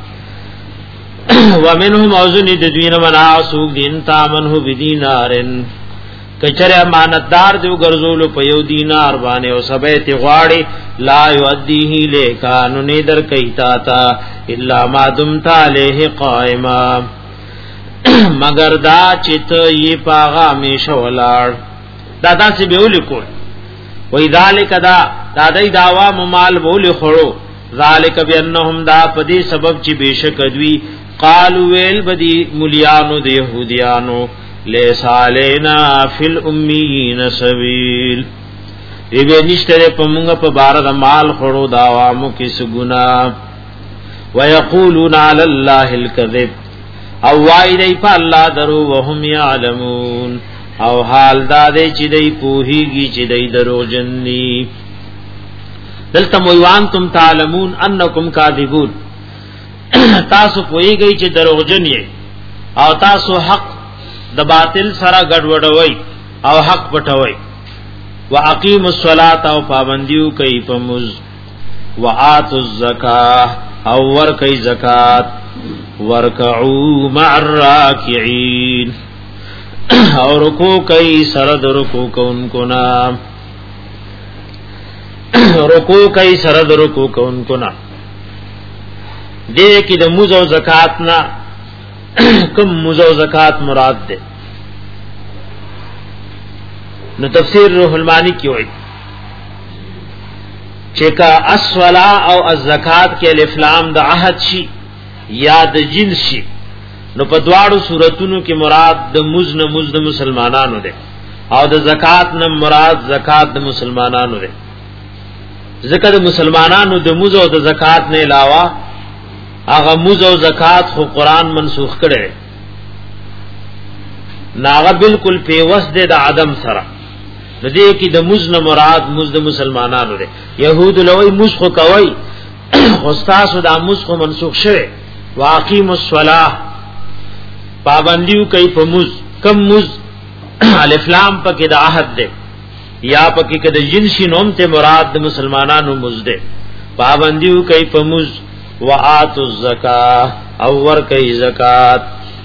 ومنهم اوزن دین منا سوق دین تامنه بدینارن کچره امانتدار دیو ګرځول په یو دینار باندې او سبایت غواړي لا یؤدیه لیکانو نه در کیتا تا الا ما دمت علیه قائما مگر دا چت یې پاغا میشه ولاړ دادا سی به ولیکو وای ذالک دا دادای داوا مال بولی خړو ذالک بانهم دا پدی سبب چې بشک دوی قالوا ویل بدی مليانو د يهوديانو ليس علينا في الاميين سبيل ایبه نشته په موږ په بار د مال خړو دا عوامو کې سګنا ويقولون على الله الكذب او وای دی په الله درو وهم يعلمون او حال دا دی چې دی پوهیږي چې دی درو جنني دلته مویوان تم تعلمون انکم کاذبون تاسو پوهیږئ چې دروغجن یې او تاسو حق د باطل سره ګډوډوي او حق پټوي واقیموا الصلاة او پابندیو کوي په مز واتوا الزکاه او ور کوي زکات ورکعوا مع الراکعين او رکوع کوي سره د رکوع کوونکو نام رکوع کوي سره د رکوع کوونکو نام دې کې د موز او زکات نه کوم موز او زکات مراد ده نو تفسیر روح المانی کی وایي چې کا الصلا او الزکات کې الف لام د عهد شي یا د جنس شي نو په دواړو صورتونو کې مراد د موز نه موز د مسلمانانو ده او د زکات نه مراد زکات د مسلمانانو ده ذکر د مسلمانانو د موز او د زکات نه علاوه هغه موز او زکات خو قران منسوخ کړي ناغه بالکل پیوست ده د عدم سره. نو دې کې د مز نه مراد مز د مسلمانانو ده. يهود لوی مز خو کوي استاسو د مز خو منسوخ شوه. واقیم الصلاه پابندیو کوي په مز کم مز الف لام پکې د عهد ده یا پکې کې د جنسی نوم ته مراد د مسلمانانو مز ده. پابندیو کوي په مز وآتوا الزکاه او ور کوي زکات.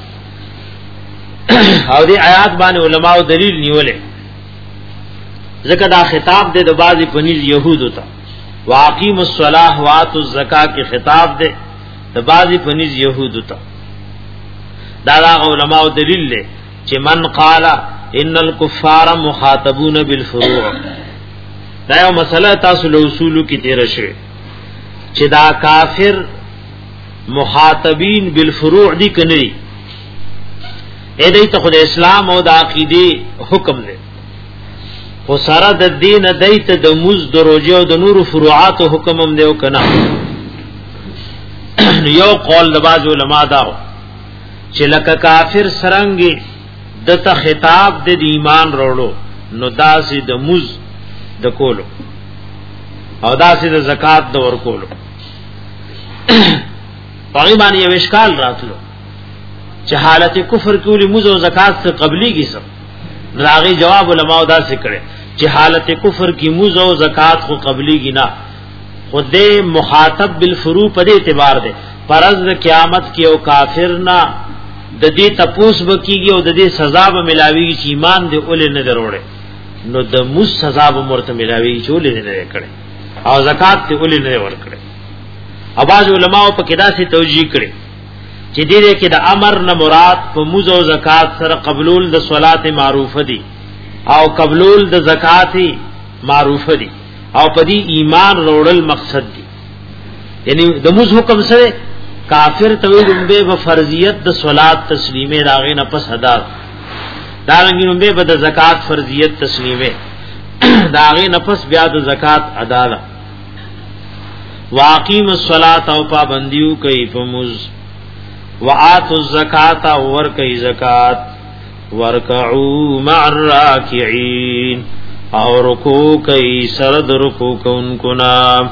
او دې آیات باندې علماء دلیل نیولې ځکه دا خطاب دې د بعضی پنځ يهودو ته واقیم الصلاه وآتوا الزکاه کې خطاب دې د بعضی پنځ يهودو ته. دا دا علماء دلیل لې چې من قال ان الكفار مخاطبون بالفروع. دا یو مسله تاسو له اصولو کې تیر شوه چې دا کافر مخاطبین بالفروع دي کني اې دې ته خدای اسلام او د عقیده حکم دی خو سره د دین دایته د مز دروجه او د نور فروعات حکم هم دی او کنه. یو قول د باز علماء دا چې لکه کافر سرنګي دته خطاب د ایمان وروړو نو داسې د مز د کولو او داسې د زکات د ور کولو پای باندې یو اشکال راتلو چې حالت کفر کولی مز او زکات څخه قبلي کی سم راغي جواب علماء دا څه کړي چې حالت کفر کی مز او زکات خو قبلي کی نه خود مخاطب بالفروع په اعتبار ده فرض قیامت کې او کافر نه د دې تپوس بکیږي او د دې سزا به ملاوي چې ایمان دې اول نه دروړي نو د مز سزا به مرته ملاوي چې اول نه کړي او زکات ته اول نه ور کړي. اواز علماء په کدا سي توجیه کړي چې دې کې د امر نه مراد په مز او زکات سره قبول د صلات معروفه دي او قبول د زکات معروفه دي او په دې ایمان وروړل مقصد دي. یعنی د مز حکم سره کافر تویل به په فرضیت د صلات تسلیمه راغې نه پس ادا داغین به د زکات فرضیت تسلیمه داغې نه پس بیا د زکات ادا ده. واقیم الصلاة او پابندیو کوي په مز وآتوا الزکات او ور کوي زکات ورکعوا مع الراکعين او رکوع کوي سره د رکوع کوونکو نا.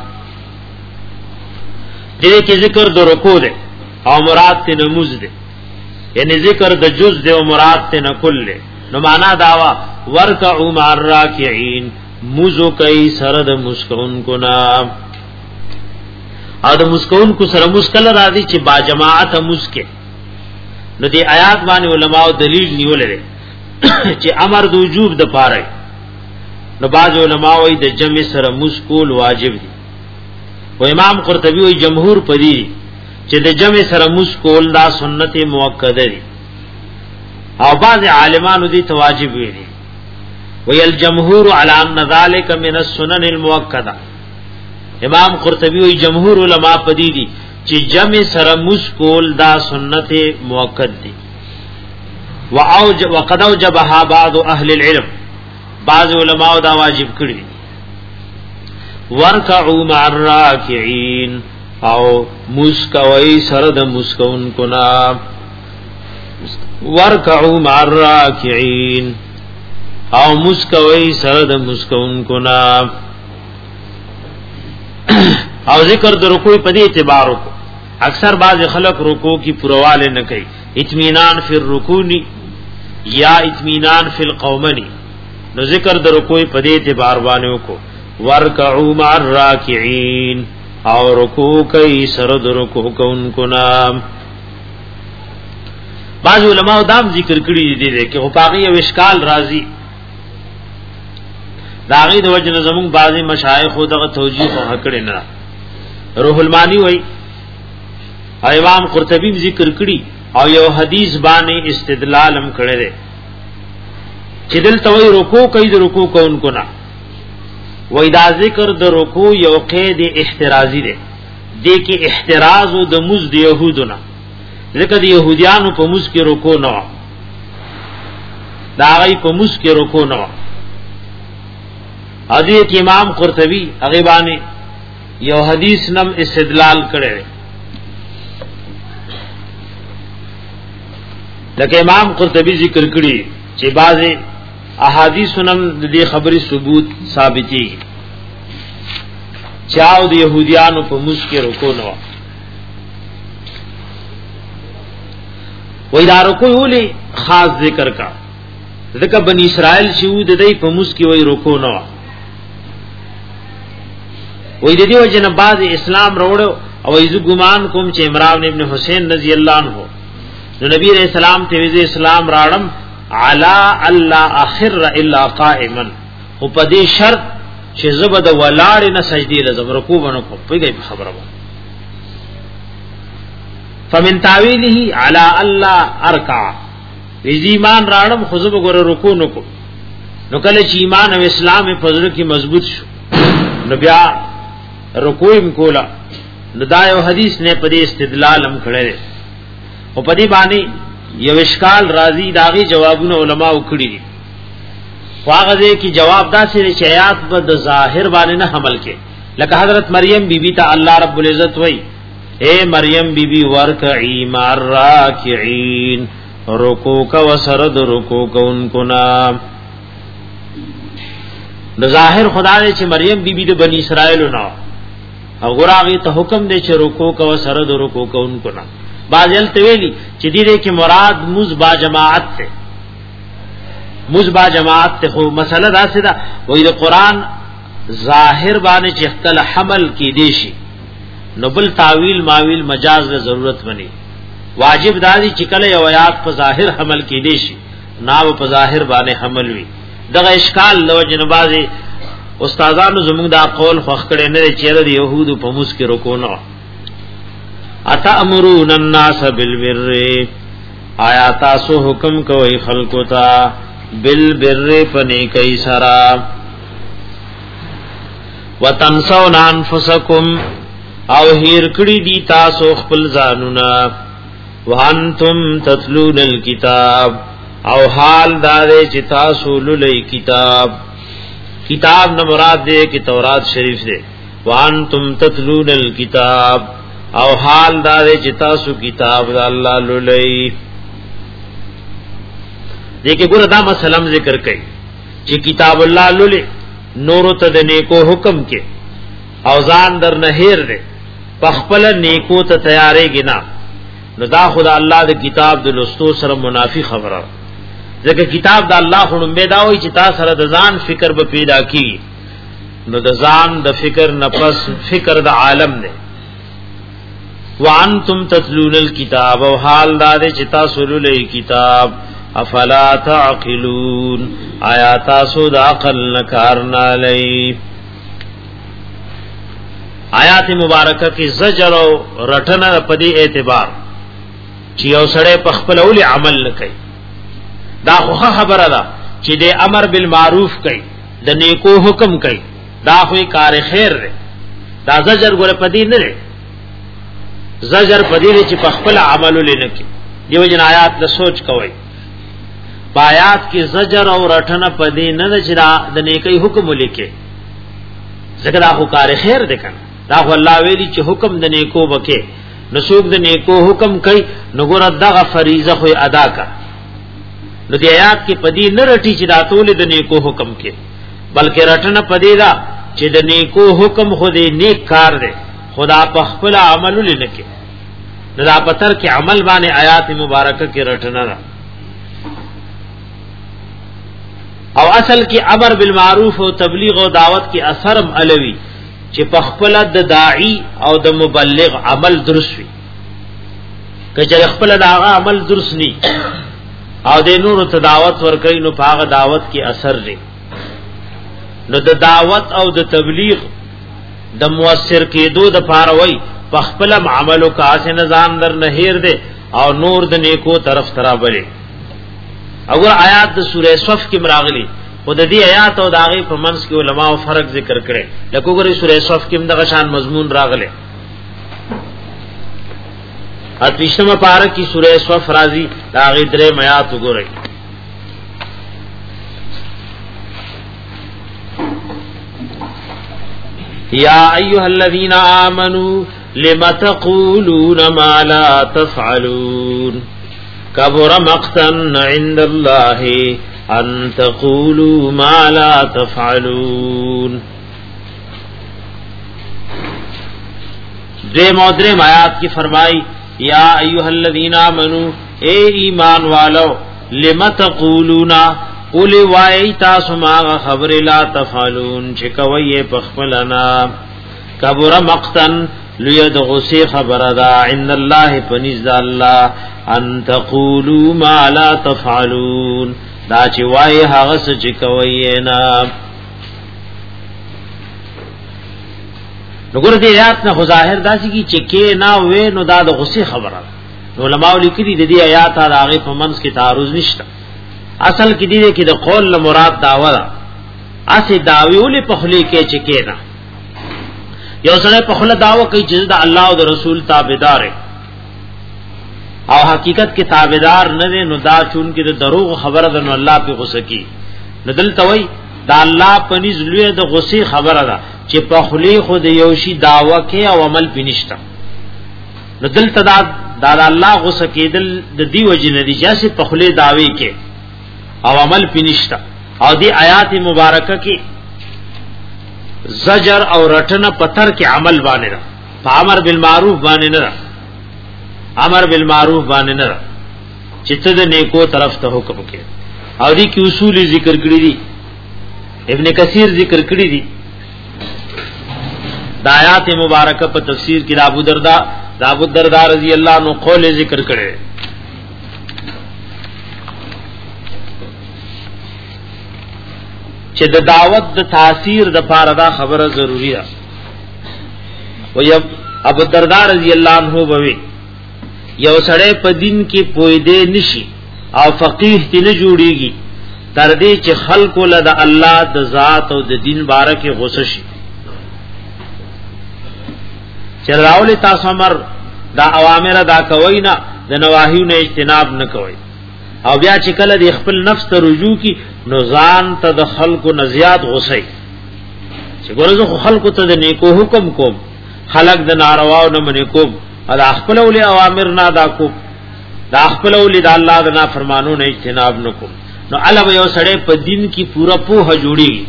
دې کې ذکر د رکوع ده او مراد ته نماز ده یعنی ذکر د جز ده او مراد ته نه کل ده. نو معنا داوا ورکعوا مع الراکعين مزو کوي سره د مسکون نا او د مسکون کو سره مسکل راځي چې با جماعت مسکه. نو دې آیات باندې علماء دلیل نیولې چې امر د وجوب د پاره نو باز علماء وایي د جمع سره مسکول واجب دي و امام قرطبی وی جمهور پدی چې د جمع سره مسکول دا سنت موکده دي او بعض عالمانو دي تواجب ویلي وی الجمهور علی ان ذلک من السنن المؤکده. امام قرطبی وی جمهور علما پدی دي چې جمع سره مسکول دا سنت موکد دي واوج وقد اوجبها بعض اهل العلم بعض علماء دا واجب کړی. ورکعوا مع الراکعين او مسکوي سره د مسکون کنا ورکعوا مع الراکعين او مسکوي سره د مسکون کنا. او ذکر د رکوع په دې اعتبار کو اکثر بعض خلق رکوع کی پرواله نه کوي اطمینان فی الرکوع یا اطمینان فی القومنی. نو ذکر د رکوع په دې اعتبار باندې کو ورکعوا مع الراکعين او رکوع کوي سره د رکوع کوونکو نام. بعض علماء دام ذکر کړی دي چې په پاغي او اشکال راځي داغي د وجه زمون بعضی مشایخ دغه توجیه په کړی نه. روح المانی وای امام قرطبی ذکر کړی او یو حدیث باندې استدلال هم کړی دی چې دلته وای رکوع کوي د رکوع کوونکو نه وای دا ذکر د رکوع یو قید احترازی دی د کې احتراز او د مز د يهودونه ځکه د يهوديانو په مز کې رکوع نه دا غي په مز کې رکوع نه حدیث امام قرطبی هغه باندې یو حدیث نم استدلال کړي لکه امام قرطبی ذکر کړی چې بعضی احادیث سنم د دې خبري ثبوت ثابتي چاو د يهوديانو په مسکه رکو نو وې دا رکو ولي خاص ذکر کا ځکه بنی اسرائیل چې و د دې په مسکه وې رکو نو وې د دې وجنه بعض اسلام وروړو او ایزو ګمان کوم چې عمران ابن حسین رضی الله عنه نو نبی رسول سلام ته وی اسلام راړم علا الله اخر الا قائما خو په دې شرط چې زبد ولاړ نه سجدي لازم رکوع ونه کو پیږي خبره و فمن تعویله علی الله ارکع ایمان راړم خو زب ګور رکوع نکو نو کله چې ایمان او اسلام په فضل کې مضبوط شو نو بیا رکوع هم کولا نو دا یو حدیث نه په دې استدلال هم کړی او په دې باندې یو اشکال راضی داغي جوابونه علما وکړي دي واغه کی جواب دا سره چې آیات په ظاهر باندې نه حمل کې لکه حضرت مریم بی بی ته الله رب العزت وای اے مریم بی بی ورکعی مار راکعين رکوع کا وسرد رکوع کوونکو نام د ظاهر خدای چې مریم بی بی د بنی اسرائیل نو او غراغي ته حکم دی چې رکوع کا وسرد رکوع کوونکو نام باجل تویلی چې دې کې مراد مز با جماعت ته مز با جماعت ته خو مسله دا سده وې د قران ظاهر باندې چې اختل حمل کې دی شي نو بل تعویل ماویل مجاز له ضرورت بني واجب دادی چې کله یو آیات په ظاهر حمل کې دی شي ناو په ظاهر باندې حمل وي دغه اشکال لو جنبازي استادانو زموږ دا قول خوښ کړي نه چې د يهودو په موس کې رکو نه اتامرون الناس بالبر آیا تاسو حکم کوي خلقو ته بالبر پنی کای سرا وتنسون انفسکم او هیر کړي دي تاسو خپل ځانونه وانتم تتلون الكتاب او حال دار چې تاسو لولي کتاب کتاب نه مراد دې کې تورات شریف دې وانتم تتلون الكتاب او حال دار چې تاسو کتاب د الله لولي دې کې ګور دا مسلم ذکر کړي چې کتاب الله لولي نور ته د نیکو حکم کې او ځان در نه هیر دې پخپل نیکو ته تیارې گنا نو دا خدا الله د کتاب د لستو سره منافی خبره ځکه کتاب د الله خونم پیدا وي چې تاسو سره د ځان فکر به پیدا کی نو د ځان د فکر نفس فکر د عالم نه وانتم تتلون الكتاب او حال دار چې تاسو لولې کتاب افلا تعقلون آیا تاسو د عقل نکار نه لئ آیات مبارکه کې زجر او رټنه په دې اعتبار چې یو سړی په خپل اول عمل نه کوي دا خو خبره ده چې د امر بالمعروف کوي د نیکو حکم کوي دا خو کار خیر دی دا زجر ګره په دې نه دی زجر په دې چې په خپل عمل لنه کوي دیو جن آیات له سوچ کوي آیات کې زجر او رټنه په دې نه چې د نیکی حکم ولیکي ځکه دا خو کار خیر دی کنه دا خو الله ویلي چې حکم د نیکو وکي نو څوک د نیکو حکم کوي نو ګور دغه فریضه خو ادا کړه نو دی آیات کې پدی نه رټی چې دا ټول د نیکو حکم کې بلکې رټنه پدی دا چې د نیکو حکم خو دې نیک کار دی خدا په خپل عمل لنکې نو دا پتر کې عمل باندې آیات مبارکه کې رټنه ده او اصل کې امر بالمعروف او تبلیغ او دعوت کې اثرم علوي چې په خپل د داعی او د مبلغ عمل درست وي کله خپل د عمل درست ني او د نور ته دعوت ورکړي نو په دعوت کې اثر لري نو د دعوت او د تبلیغ د مؤثر کېدو د پاروي په خپل عملو کا اسه نظام در نه هیر دي او نور د نیکو طرف ترابلي اور آیات د سوره صف کې مراغلي خود دې آیات او داغه په منځ کې علما او فرق ذکر کړي لکه وګورئ سوره صف کې دغه شان مضمون راغله اتریشتمه پارک کی سوره صف راضی داغه درې آیات وګورئ یا ایها الذین آمنوا لم تقولون ما لا تفعلون کبر مقتا عند الله ان تقولوا ما لا تفعلون. دے مودرم آیات کی فرمائی یا ایها الذین آمنوا اے ایمان والو لم تقولون قولی وائی تاسو ماغا خبر لا تفعلون چکوئی پخپلنا کبر مقتن لید غسی خبر دا عند اللہ پنیز دا اللہ ان تقولوا ما لا تفعلون دا چی وائی حغس چکوئی نا. نګور دې آیات نه ظاهر داسي کی چکه نا وې نو دا د غصه خبره. علماء لیکلي د دې آیات هغه په منځ کې تعارض نشته. اصل کې دې کې د قول له مراد داوا ده. اسه داوی ولې په خلی کې چکه نا. یو سره په خله داوا کوي چې د الله او د رسول تابعدار او حقیقت کې تابعدار نه نو دا چون کې د دروغ خبره ده نو الله په غصه کی. ندل توي دا الله پنځ لوی د غصه خبره ده چې په خلی خود یوشي داوا کې او عمل پینشتا. نو دلته دا د الله غصه کېدل د دی وجه نتیجه سي په خلی داوي کې او عمل پینشتا. او دی آیات مبارکه کې زجر او رټنه پتر کې عمل باندې را په امر بالمعروف باندې نه را امر بالمعروف باندې نه را چې ته د نیکو طرف ته حکم کې. او دی کې اصول ذکر کړی دي ابن کثیر ذکر کړی دي. د آیات مبارکه په تفسیر کې ابو دردا د ابو دردا رضی الله عنه قول ذکر کړي چې د دعوت د تاثیر د پاره دا خبره ضروری ده. و ابو دردا رضی الله عنه بوي یو سړی په دین کې پوی دی نشي او فقيه تی نه جوړيږي تر دې چې خلق له د الله د ذات او د دین باره کې غوسه شي. چې راول تاسو امر دا اوامر دا کوي نه د نواهیو نه اجتناب نه کوي او بیا چې کله د خپل نفس ته رجوع کی نو ځان ته د خلقو نزيات غوسه چې ګورځو خلقو ته د نیکو حکم کوم خلق د نارواو نه منې کوم دا خپل ولي اوامر نه دا کوم دا خپل ولي د الله د نافرمانو نه اجتناب نه کوم نو علاوه یو سړی په دین کې پورا پوهه جوړیږي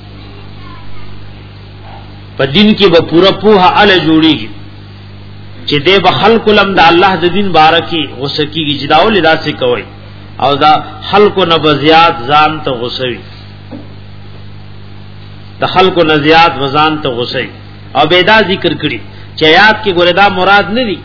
په دین کې به پورا پوهه ال جوړیږي چې دې به خلق لم د الله د دین بارکی غوسه کیږي چې دا ولې داسې کوي او دا خلق نه بزیات ځان ته غوسوي د خلق نه زیات وزان ته غوسوي او بیدا ذکر کړي چې آیات کې ګوره دا مراد نه دي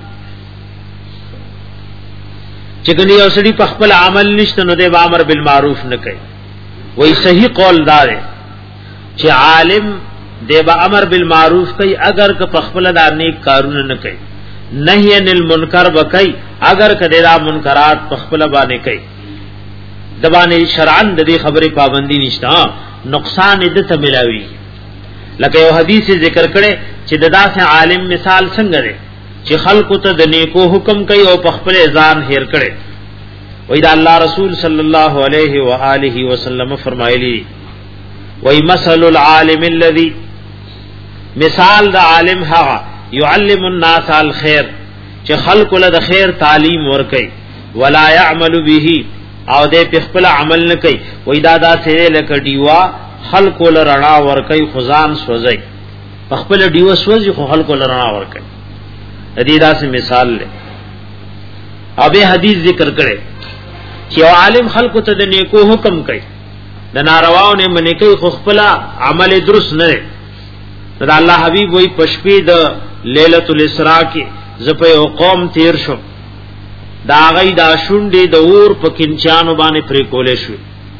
چې کني یو سړي په خپل عمل نشته نو د امر بالمعروف نه کوي. وای صحیح قول دار چې عالم د امر بالمعروف کوي اگر که په خپل د نیک کارونه نه کوي نهی عن المنکر وکي اگر کده دا منکرات په خپل باندې کوي د باندې شرعن د دې خبره پابندي نشته نقصان دې ته ملاوي. لکه یو حدیث ذکر کړي چې د داسې عالم مثال څنګه دی چې خلق ته د نیکو حکم کوي او په خپل ځان هیر کړي. وای دا الله رسول صلی الله علیه و آله وسلم فرمایلی وای مثل العالم الذي مثال د عالم هغه يعلم الناس الخير چې خلق له د خیر تعلیم ورکي ولا يعمل به او دې په خپل عمل نه کوي. وای دا دا سره لکه دیوا خلق له رڼا ورکي خزان سوځي په خپل دیوا سوځي خو خلق له رڼا ورکي. دې دا سه مثال له ابه حدیث ذکر کړي چې عالم خلق ته د نیکو حکم کوي د نارواو نه منې کوي خو خپل عمل درست نه دی. دا الله حبیب وای پشپې د ليله الاسراء کې زپه او قوم تیر شو دا غي دا شونډې د اور په کینچانو باندې پرې کولې شو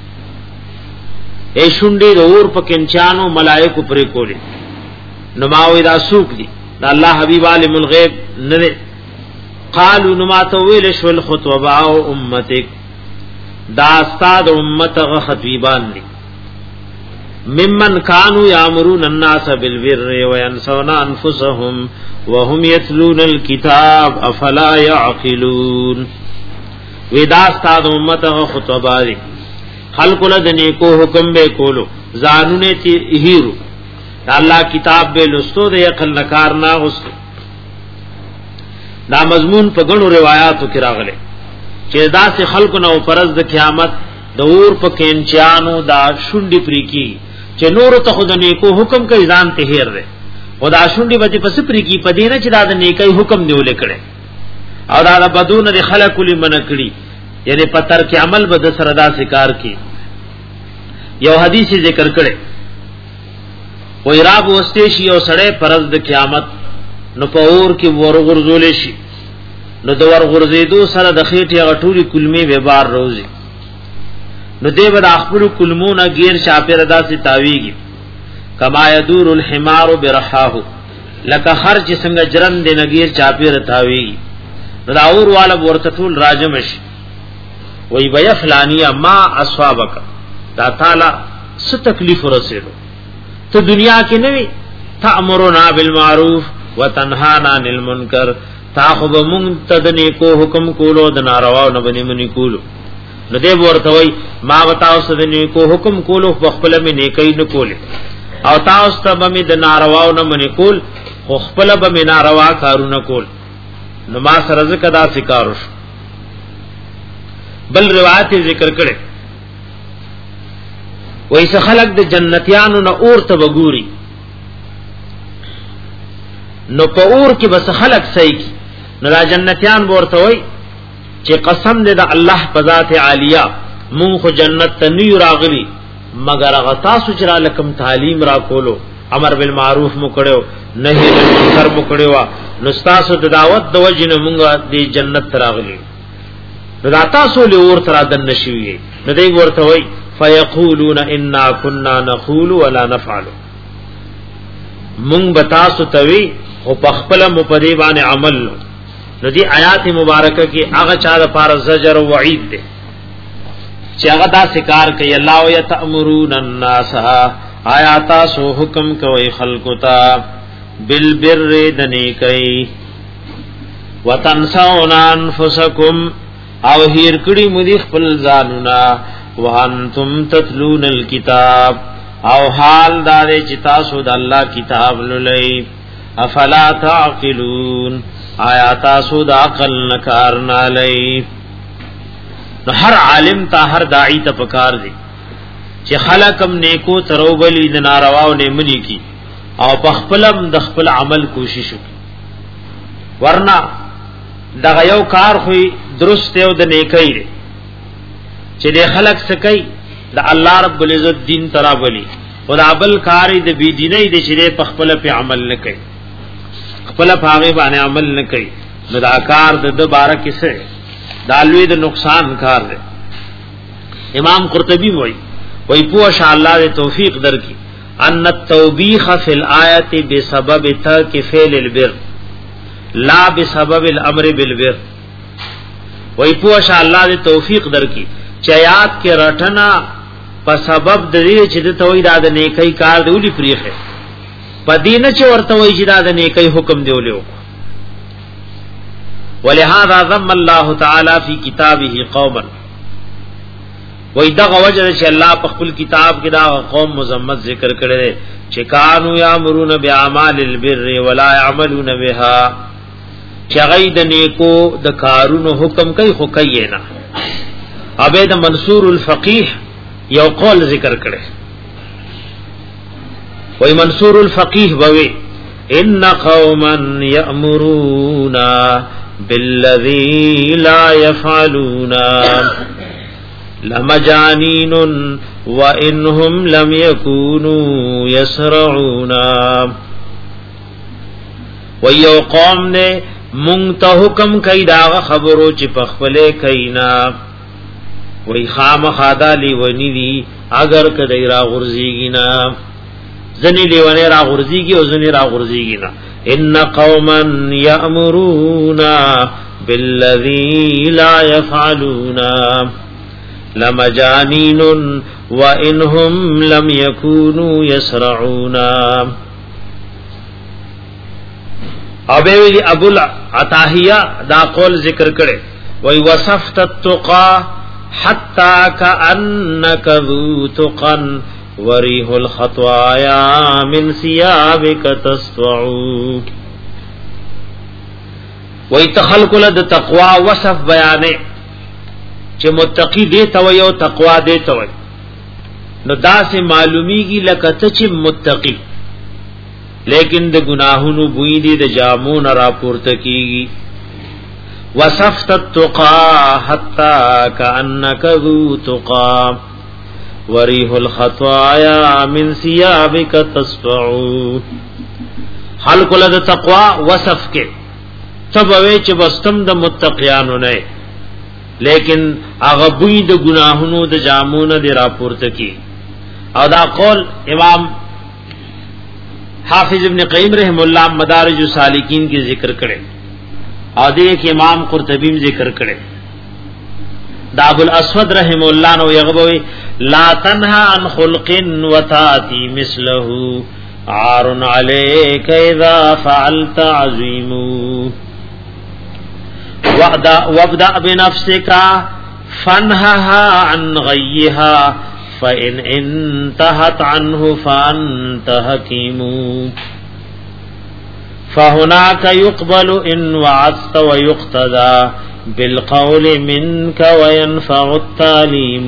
اے شونډې د اور په کینچانو ملائکه پرې کولې نو ماوي دا سوق دي دا الله حبیب عالم الغیب نه قالو نو ما ته ویل شو الخطبه او امتک دا استاد امته خطیبان دي ممن كانوا يأمرون الناس بالبر وينسون انفسهم وهم يتلون الكتاب افلا يعقلون. ودا استاد امته خطباري خلق له نیکو حکم به کولو زانونه تی هیرو الله کتاب به لستو د عقل نکار نه غوست. دا مضمون په غنو روایتو کې راغله چې داسې خلکو نو پرز د قیامت د اور په کینچانو دا شونډي پری کی چې نور ته خود نیکو حکم کوي ځان ته هیر ده خدا شونډي به پس پری کی پدینه چې دا د نیکي حکم دیول کړي او دا د بدون د خلق لمن کړي یعنی پتر کې عمل به د سره دا ذکر کی یو حدیث ذکر کړي و ایراب وسته شي او سړی پرز د قیامت نو په اور کې ورغورځول شي نو د ورغورځېدو سره د خېټې غټوري کلمې به بار روزي نو دی به د خپل کلمونه غیر شاپیر ادا سي تاویږي کما يدور الحمار برحاه لک خرج څنګه جرن د نغیر چاپیر تاویږي نو دا اور والا ورته ټول راجمش وای بیا فلانیا ما اصحابک دا تعالی ست تکلیف ورسېلو ته دنیا کې نه وي تأمرنا بالمعروف وتنهانا عن المنکر تاخذ منتدنی کو حکم کولو د ناروا نه بنی منی کولو نو دې ورته وای ما وتاو سدنی کو حکم کولو خپل می نیکي نه کوله او تاسو ته به د ناروا نه منی کول خو خپل به می ناروا کارونه کول نو ما سره ځکه دا سکاروش بل روایت ذکر کړي وایسه خلق د جنتیانو نه اور ته وګوري نو په اور کې بس خلق صحیح کی نو را جنتیان ورته وای چې قسم دې د الله په ذات عالیه مون خو جنت ته نه راغلي مگر هغه تاسو چې را لکم تعلیم را کولو امر بالمعروف مو کړو نهي منکر مو کړو نو تاسو د دعوت د وجنه مونږه د جنت راغلي نو تاسو له اور تر دن نشوي نو دوی ورته وای فیقولون انا كنا نقول ولا نفعل مونږ بتاسو توي او پخپل مپدی باندې عمل نو دی آیات مبارکه کې هغه چا د پار زجر او وعید ده چې هغه دا سکار کوي الله او یتامرون الناس آیات سو حکم کوي خلق تا بالبر دنی کوي وتنسون انفسکم او هیر کړي مودي خپل ځانونه وانتم تتلون الكتاب او حال دار چې تاسو د الله کتاب لولئ افلا تعقلون آیا تاسو د عقل نکار نه لئ نو هر عالم ته هر داعی ته پکار دی چې خلقم نیکو تروبلی د نارواو نه منی کی او په خپلم د خپل عمل کوشش وکړي ورنه دغه یو کار خو درست او د نیکۍ دی چې د خلق سکی د الله رب العزت دین ترابلی او د ابل کاری د بی دیني د شری په خپل په عمل نه کوي خپل پاغه باندې عمل نه کوي نو دا کار د دوباره کیسه دا لوی د نقصان کار دی امام قرطبی وای وای په شاء الله د توفیق درکې ان التوبیخ فی الآیه بسبب ترک فعل البر لا بسبب الامر بالبر وای په شاء الله د توفیق درکې چیات کې رټنا په سبب د دې چې د توحید د نیکي کار دیولې پریخه پدینه چې ورته وای چې د نیکي حکم دیولیو ولهذا ذم الله تعالی فی کتابه قوما وای دا وجه چې الله په خپل کتاب کې دا قوم مذمت ذکر کړي چې کانوا یامرون باعمال البر ولا يعملون بها چې غید نیکو د کارونو حکم کوي خو کوي نه عبید منصور الفقیه یو قول ذکر کړي وای منصور الفقیه بوي ان قوما یامرون بالذی لا يفعلون لمجانین وانهم لم يكونوا يسرعون ویو قوم نے مونږ ته حکم کوي دا خبرو چې پخپلې کینا وی خام خادالی ونی دی اگر کدی را غرزیگی نا زنی لیونی را غرزیگی و زنی را غرزیگی نا ان قوما یأمرون بالذی لا یفعلون لمجانین وانهم لم یکونوا یسرعون ابوی ابو العطاہیہ دا قول ذکر کرے وی وصفت التقا حتى كأنك ذو تقا وريح الخطوايا من ثيابك تسطع ويتخلق لد تقوى وصف بیانے چې متقی دی ته وي او تقوا دی ته وي نو دا سه معلومیږي لکه ته چې متقی لیکن د گناهونو بوئی دی د جامون را پورته کیږي وصفت التقى حتى كأنك ذو تقى وريح الخطايا من ثيابك تصفع خلق له تقوا وصف کې سبوي چې بستم د متقیانو نه لیکن هغه بوئی د گناهونو د جامون دی را پورته کی او دا قول امام حافظ ابن قیم رحم الله مدارج السالکین کی ذکر کړي او دې کې امام قرطبی ذکر کړي دا ابو الاسود رحم الله نو یغبوي لا تنها عن خلق وتاتي مثله عار عليك اذا فعلت عظيم وابدا وابدا بنفسك فانهها عن غيها فإن انتهت عنه فأنت حكيم فهناك يقبل إن وعدت ويقتدى بالقول منك وينفع التعليم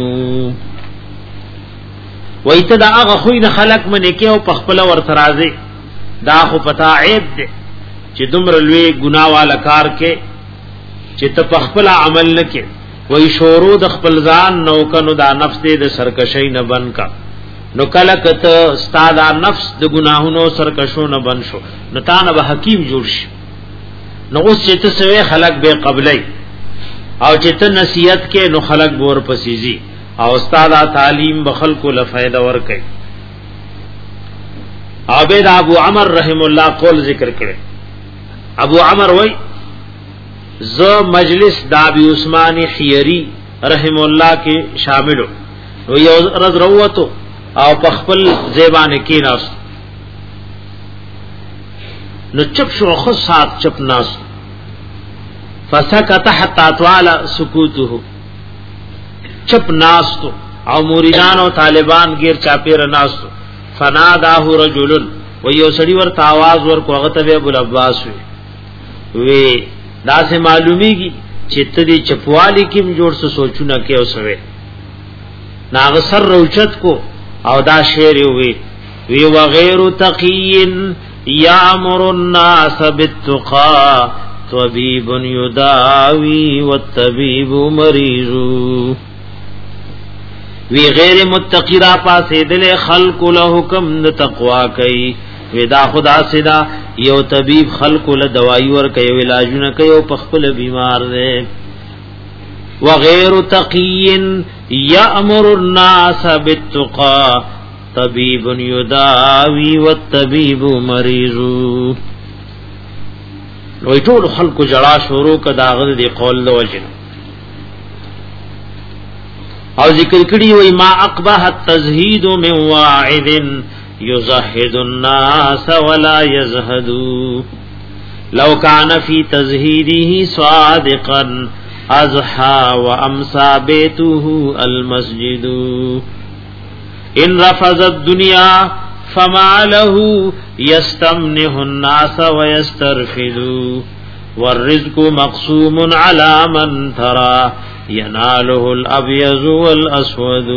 وإتدى أغا خوين خلق منكي وپخپل ورترازي دا خو پتا عیب دے چې دمر لوی گناہ والا کار کې چې ته پخپل عمل نکې وای شورو د خپل ځان نو کنو دا نفس دې د سرکشی نه بن کا نو کله کته استاد نفس د گناهونو سرکشو نه بن شو نو تا نه به حکیم جوړ شي نو اوس چې ته سوي خلق به قبلای او چې ته نصیحت کې نو خلق بور پسیزي او استاد تعلیم بخلق له فائدہ ور کوي عبید ابو عمر رحم الله قول ذکر کړي ابو عمر وای ز مجلس دابی عثمانی حیری رحم الله کې شاملو نو یو رز روتو او پخپل زیبان کې ناس نو چپ شو خو سات چپ ناس فسکت حتا طال سکوته چپ ناس تو او مریدان او طالبان غیر چاپیر ناس تو فناداه رجل و یو سړی ورته आवाज ورکو هغه ته ابو العباس وی وی دا سے معلومیږي چې ته دې چپوالی کیم جوړ څه سوچونه کې اوسوي ناغسر روچت کو او دا شعر وی وی وغیر تقی یامر الناس بالتقى طبيب يداوي والطبيب مريض وی غیر متقی را پاسې دل خلق له حکم تقوا کوي ودا خدا سدا یو طبیب خلق له دوايي ور کوي علاجونه کوي او پخپل بیمار دی وغیر تقی یامر الناس بالتقى طبيب يداوي والطبيب مريض نو ټول خلق جړا شروع کداغه دی قول له وجه او ذکر کړي وای ما اقبح التزهید من واعظ يزهد الناس ولا يزهد لو كان في تزهيده صادقا اضحى وامسى بيته المسجد ان رفض الدنيا فما له يستمنه الناس ويسترفد والرزق مقسوم على من ترى يناله الابيض والاسود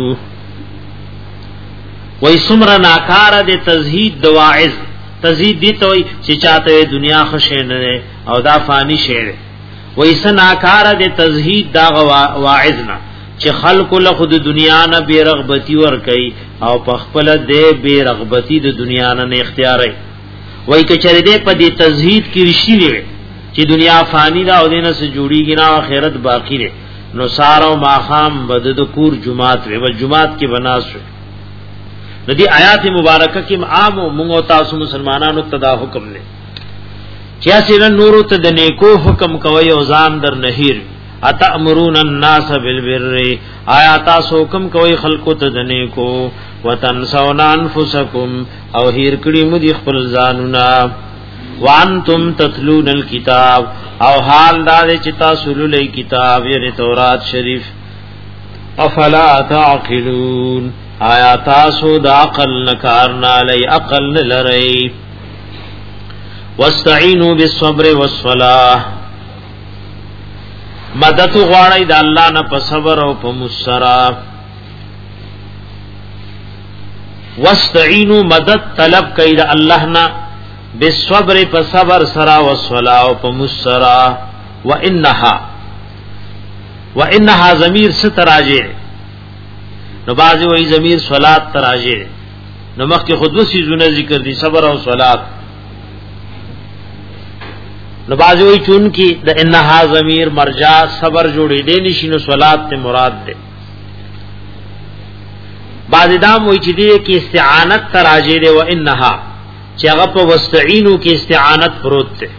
وای سمرا ناکار د تزهید د واعظ تزهید دي ته چې چاته دنیا خوشی نه او دا فانی شعر وای سناکار د تزهید دا واعظ نه چې خلق له خود دنیا نه بے رغبتی ور کوي او په خپل د بے رغبتی د دنیا نه اختیاري وای کچره دې په دې تزهید کې رشي وي چې دنیا فانی دا او دینه سره جوړیږي نه آخرت باقی ده نو سارو ماخام بد د کور جمعات وي ول جمعات کې بناس ندی آیات مبارکه کې عام او موږ تاسو مسلمانانو تدا حکم نه چیا سره نور ته د نیکو حکم کوي او ځان در نهیر اتامرون الناس بالبر آیات تاسو حکم کوي خلقو ته د نیکو وتنسون انفسکم او هیر کړي مو خپل ځانونه وانتم تتلون الكتاب او حال دا چې تاسو لولئ کتاب یعنی تورات شریف افلا تعقلون آیا تاسو دا عقل نکار نالی عقل نلرئی واستعینوا بالصبر والصلاة مدد غواړی د الله نه په صبر او په مسرا. واستعینوا مدد طلب کړئ د الله نه بالصبر په صبر سرا والصلاة او په مسرا. وانها وانها ضمیر ستراجه نو بازی وی ضمیر صلات تراجه نو مخکې خود وسی زونه ذکر دي صبر او صلات. نو بازی وی چون کی د انها ضمیر مرجع صبر جوړې دي نشي نو صلات ته مراد ده. بعض دام وی چې دې کې استعانت تراجه ده و انها چې هغه په واستعینوا کې استعانت پروت ده.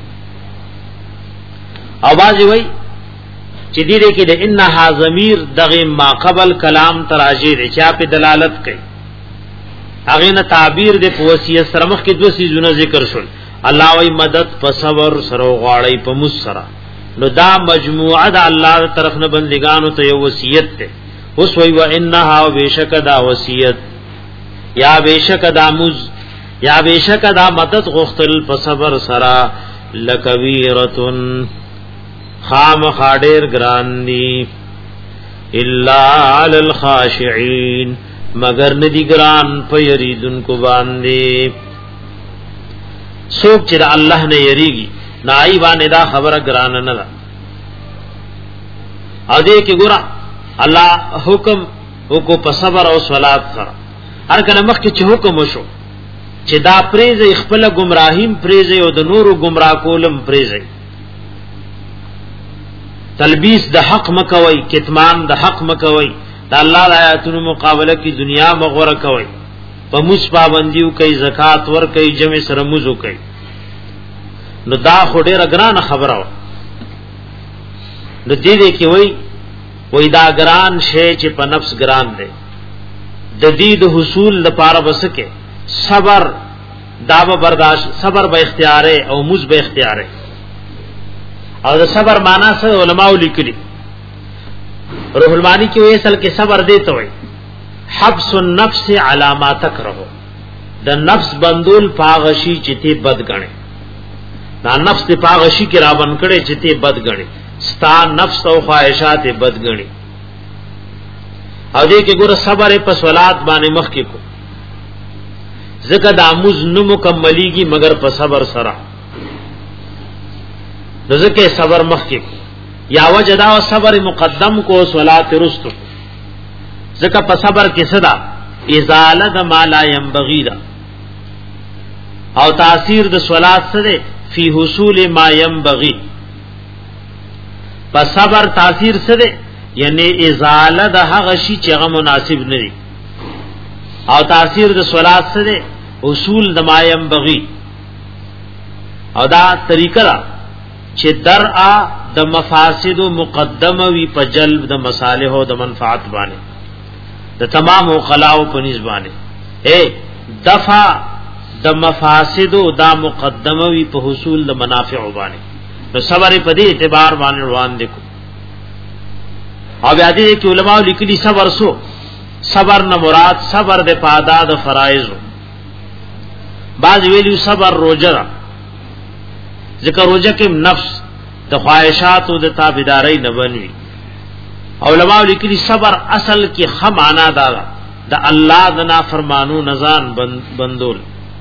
او بعض وی چې دې کې د انها ضمیر دغه ما قبل کلام تراجه ده چې په دلالت کوي. هغه نه تعبیر د پوسیه سره مخ کې دوه سيزونه ذکر شول. الله وی مدد په صبر سره غواړی په مسرا. نو دا مجموعه د الله طرف نه بندگانو ته یو وصیت ده. اوس وی و انها بیشک دا وصیت یا بیشک دا مز یا بیشک دا مدد غختل په صبر سره لکبیرتن خام خاډیر ګران دی الا علی الخاشعين مگر ندی ګران په یریدن کو باندې. څوک چې الله نه یریږي نای باندې دا خبره ګران نه ده. ا دې کې ګور الله حکم وکړو په صبر او صلات سره. هر کله مخ کې چې حکم وشو چې دا پریزه خپل گمراهیم پریزه او د نورو گمراه کولم پریزه. تلبیس د حق مکوي، کتمان د حق مکوي، د الله د آیاتونو مقابله کې دنیا مغوره کوي. په موس پابندیو کوي، زکات ور کوي، جمع سره موزو کوي. نو دا خو ډیره ګرانه خبره و. نو دې دې کې وای وای دا ګران شی چې په نفس ګران دی د دې د حصول لپاره وسکه صبر دا به برداشت صبر به اختیار او موز به اختیار. او د صبر معنا څه علماء لیکلي روح المانی کې وې اصل کې صبر دی ته وای حبس النفس علی ما تکره د نفس بندول پاغشی چې ته بد غنې دا نفس ته پاغشی کې را بن کړي چې ته بد غنې ستا نفس او خواہشات بد غنې. او دې کې ګوره صبر په صلات باندې مخ کې کو ځکه د اموز نو مکمليږي مگر په صبر سره. ځکه صبر مخ کې یا وجدا او صبر مقدم کو صلات رستو ځکه په صبر کې صدا ازاله د ما لا ينبغي دا او تاثیر د صلات سره فی حصول ما ينبغي. په صبر تاثیر سره یعنی ازاله د هغه شی چې هغه مناسب نه دی او تاثیر د صلات سره حصول د ما ينبغي. او دا طریقه دا چې درع د مفاسد مقدمه وی په جلب د مصالح او د منفعت باندې د تمام خلاو په نسبانه اے دفع د مفاسد او د مقدمه وی په حصول د منافع باندې. نو صبر په دې اعتبار باندې روان دي. او بیا دې کې علماء لیکلي صبر سو صبر نه مراد صبر د پادا د فرایض. بعض ویلو صبر روزه ذکر روزه کې نفس د خواہشات او د تابعداري نه بنوي. علماء لیکلي صبر اصل کې خمانا دا د الله د نافرمانو نزان بندول.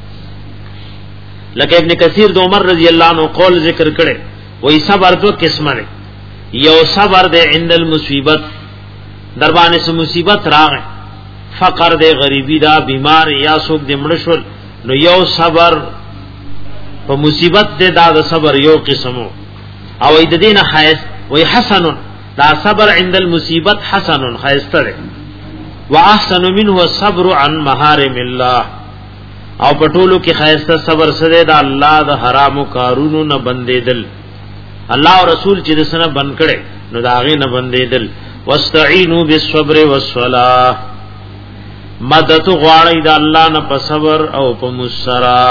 لکه ابن کثیر د عمر رضی الله عنه قول ذکر کړي وای صبر دو قسمه دي. یو صبر د عند المصیبت در باندې سم مصیبت راغی فقر د غریبی دا بیمار یا څوک د مړشل نو یو صبر په مصیبت د دا د صبر یو قسمو. او د دینه خیس وای حسن دا صبر عند المصیبت حسن خیستره واحسن منه الصبر عن محارم الله. او پټولو کې خیسته صبر سره د الله د حرامو کارونو نه بندیدل. الله او رسول چې دسنه بند کړي نو داغه نه بندیدل. واستعینوا بالصبر والصلاه مدد غواړی د الله نه په صبر او په مسرا.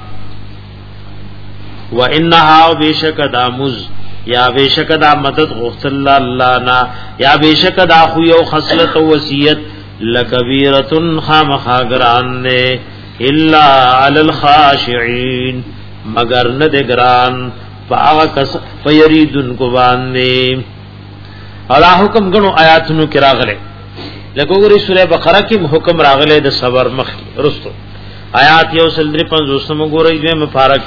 وانها بشک دامز یا بشک دا مدد غفل الله نا یا بشک دا خو یو خصلت او وصیت لکبیرتن خامخاگران نے الا علی الخاشعين مگر نه دگران فاغ کس فیریدن کو باندې. الله حکم غنو آیاتونو کې راغله لکه وګورئ سورہ بقره کې حکم راغله د صبر مخ رستو آیات یو سل درې پنځوس مو ګورئ دې مفارق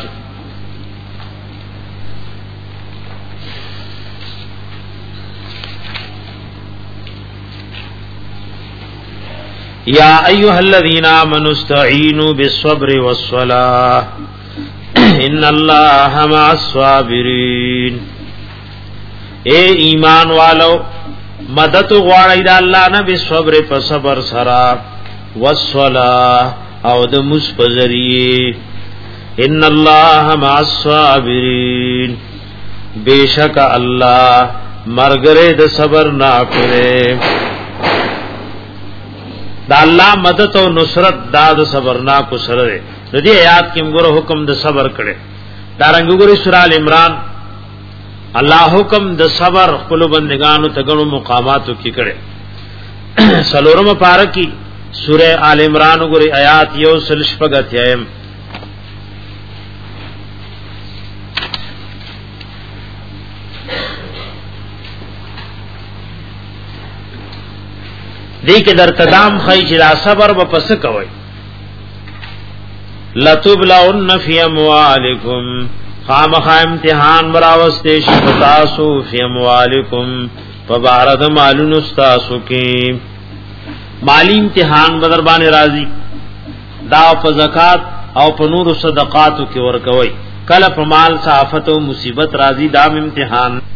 یا ایها الذین آمنوا استعینوا بالصبر والصلاة ان اللہ مع الصابرین اے ایمان والو مدد غواړی د الله نه بالصبر په صبر سرا والصلاة او د مسپذری ان اللہ مع الصابرین بیشک اللہ مرګره د صبر نه کړي دا الله مدد او نصرت دا د صبر نا کو سره ده د دې آیات کې موږ حکم د صبر کړي دا رنګ ګوري سورہ ال عمران الله حکم د صبر خپل بندگانو ته غنو مقاماتو کې کړي سلورم پارکی سورہ ال عمران ګوري آیات یو سل شپږ ایم دی کې در تدام خی چې دا صبر به پس کوي لتبلون فی اموالکم خامخ امتحان براوسته شفتاسو فی اموالکم فبارد مالون استاسو کې مالی امتحان بدر باندې راضی دا په زکات او په نور صدقاتو کې ورکوي کله په مال صافت او مصیبت راضی دام امتحان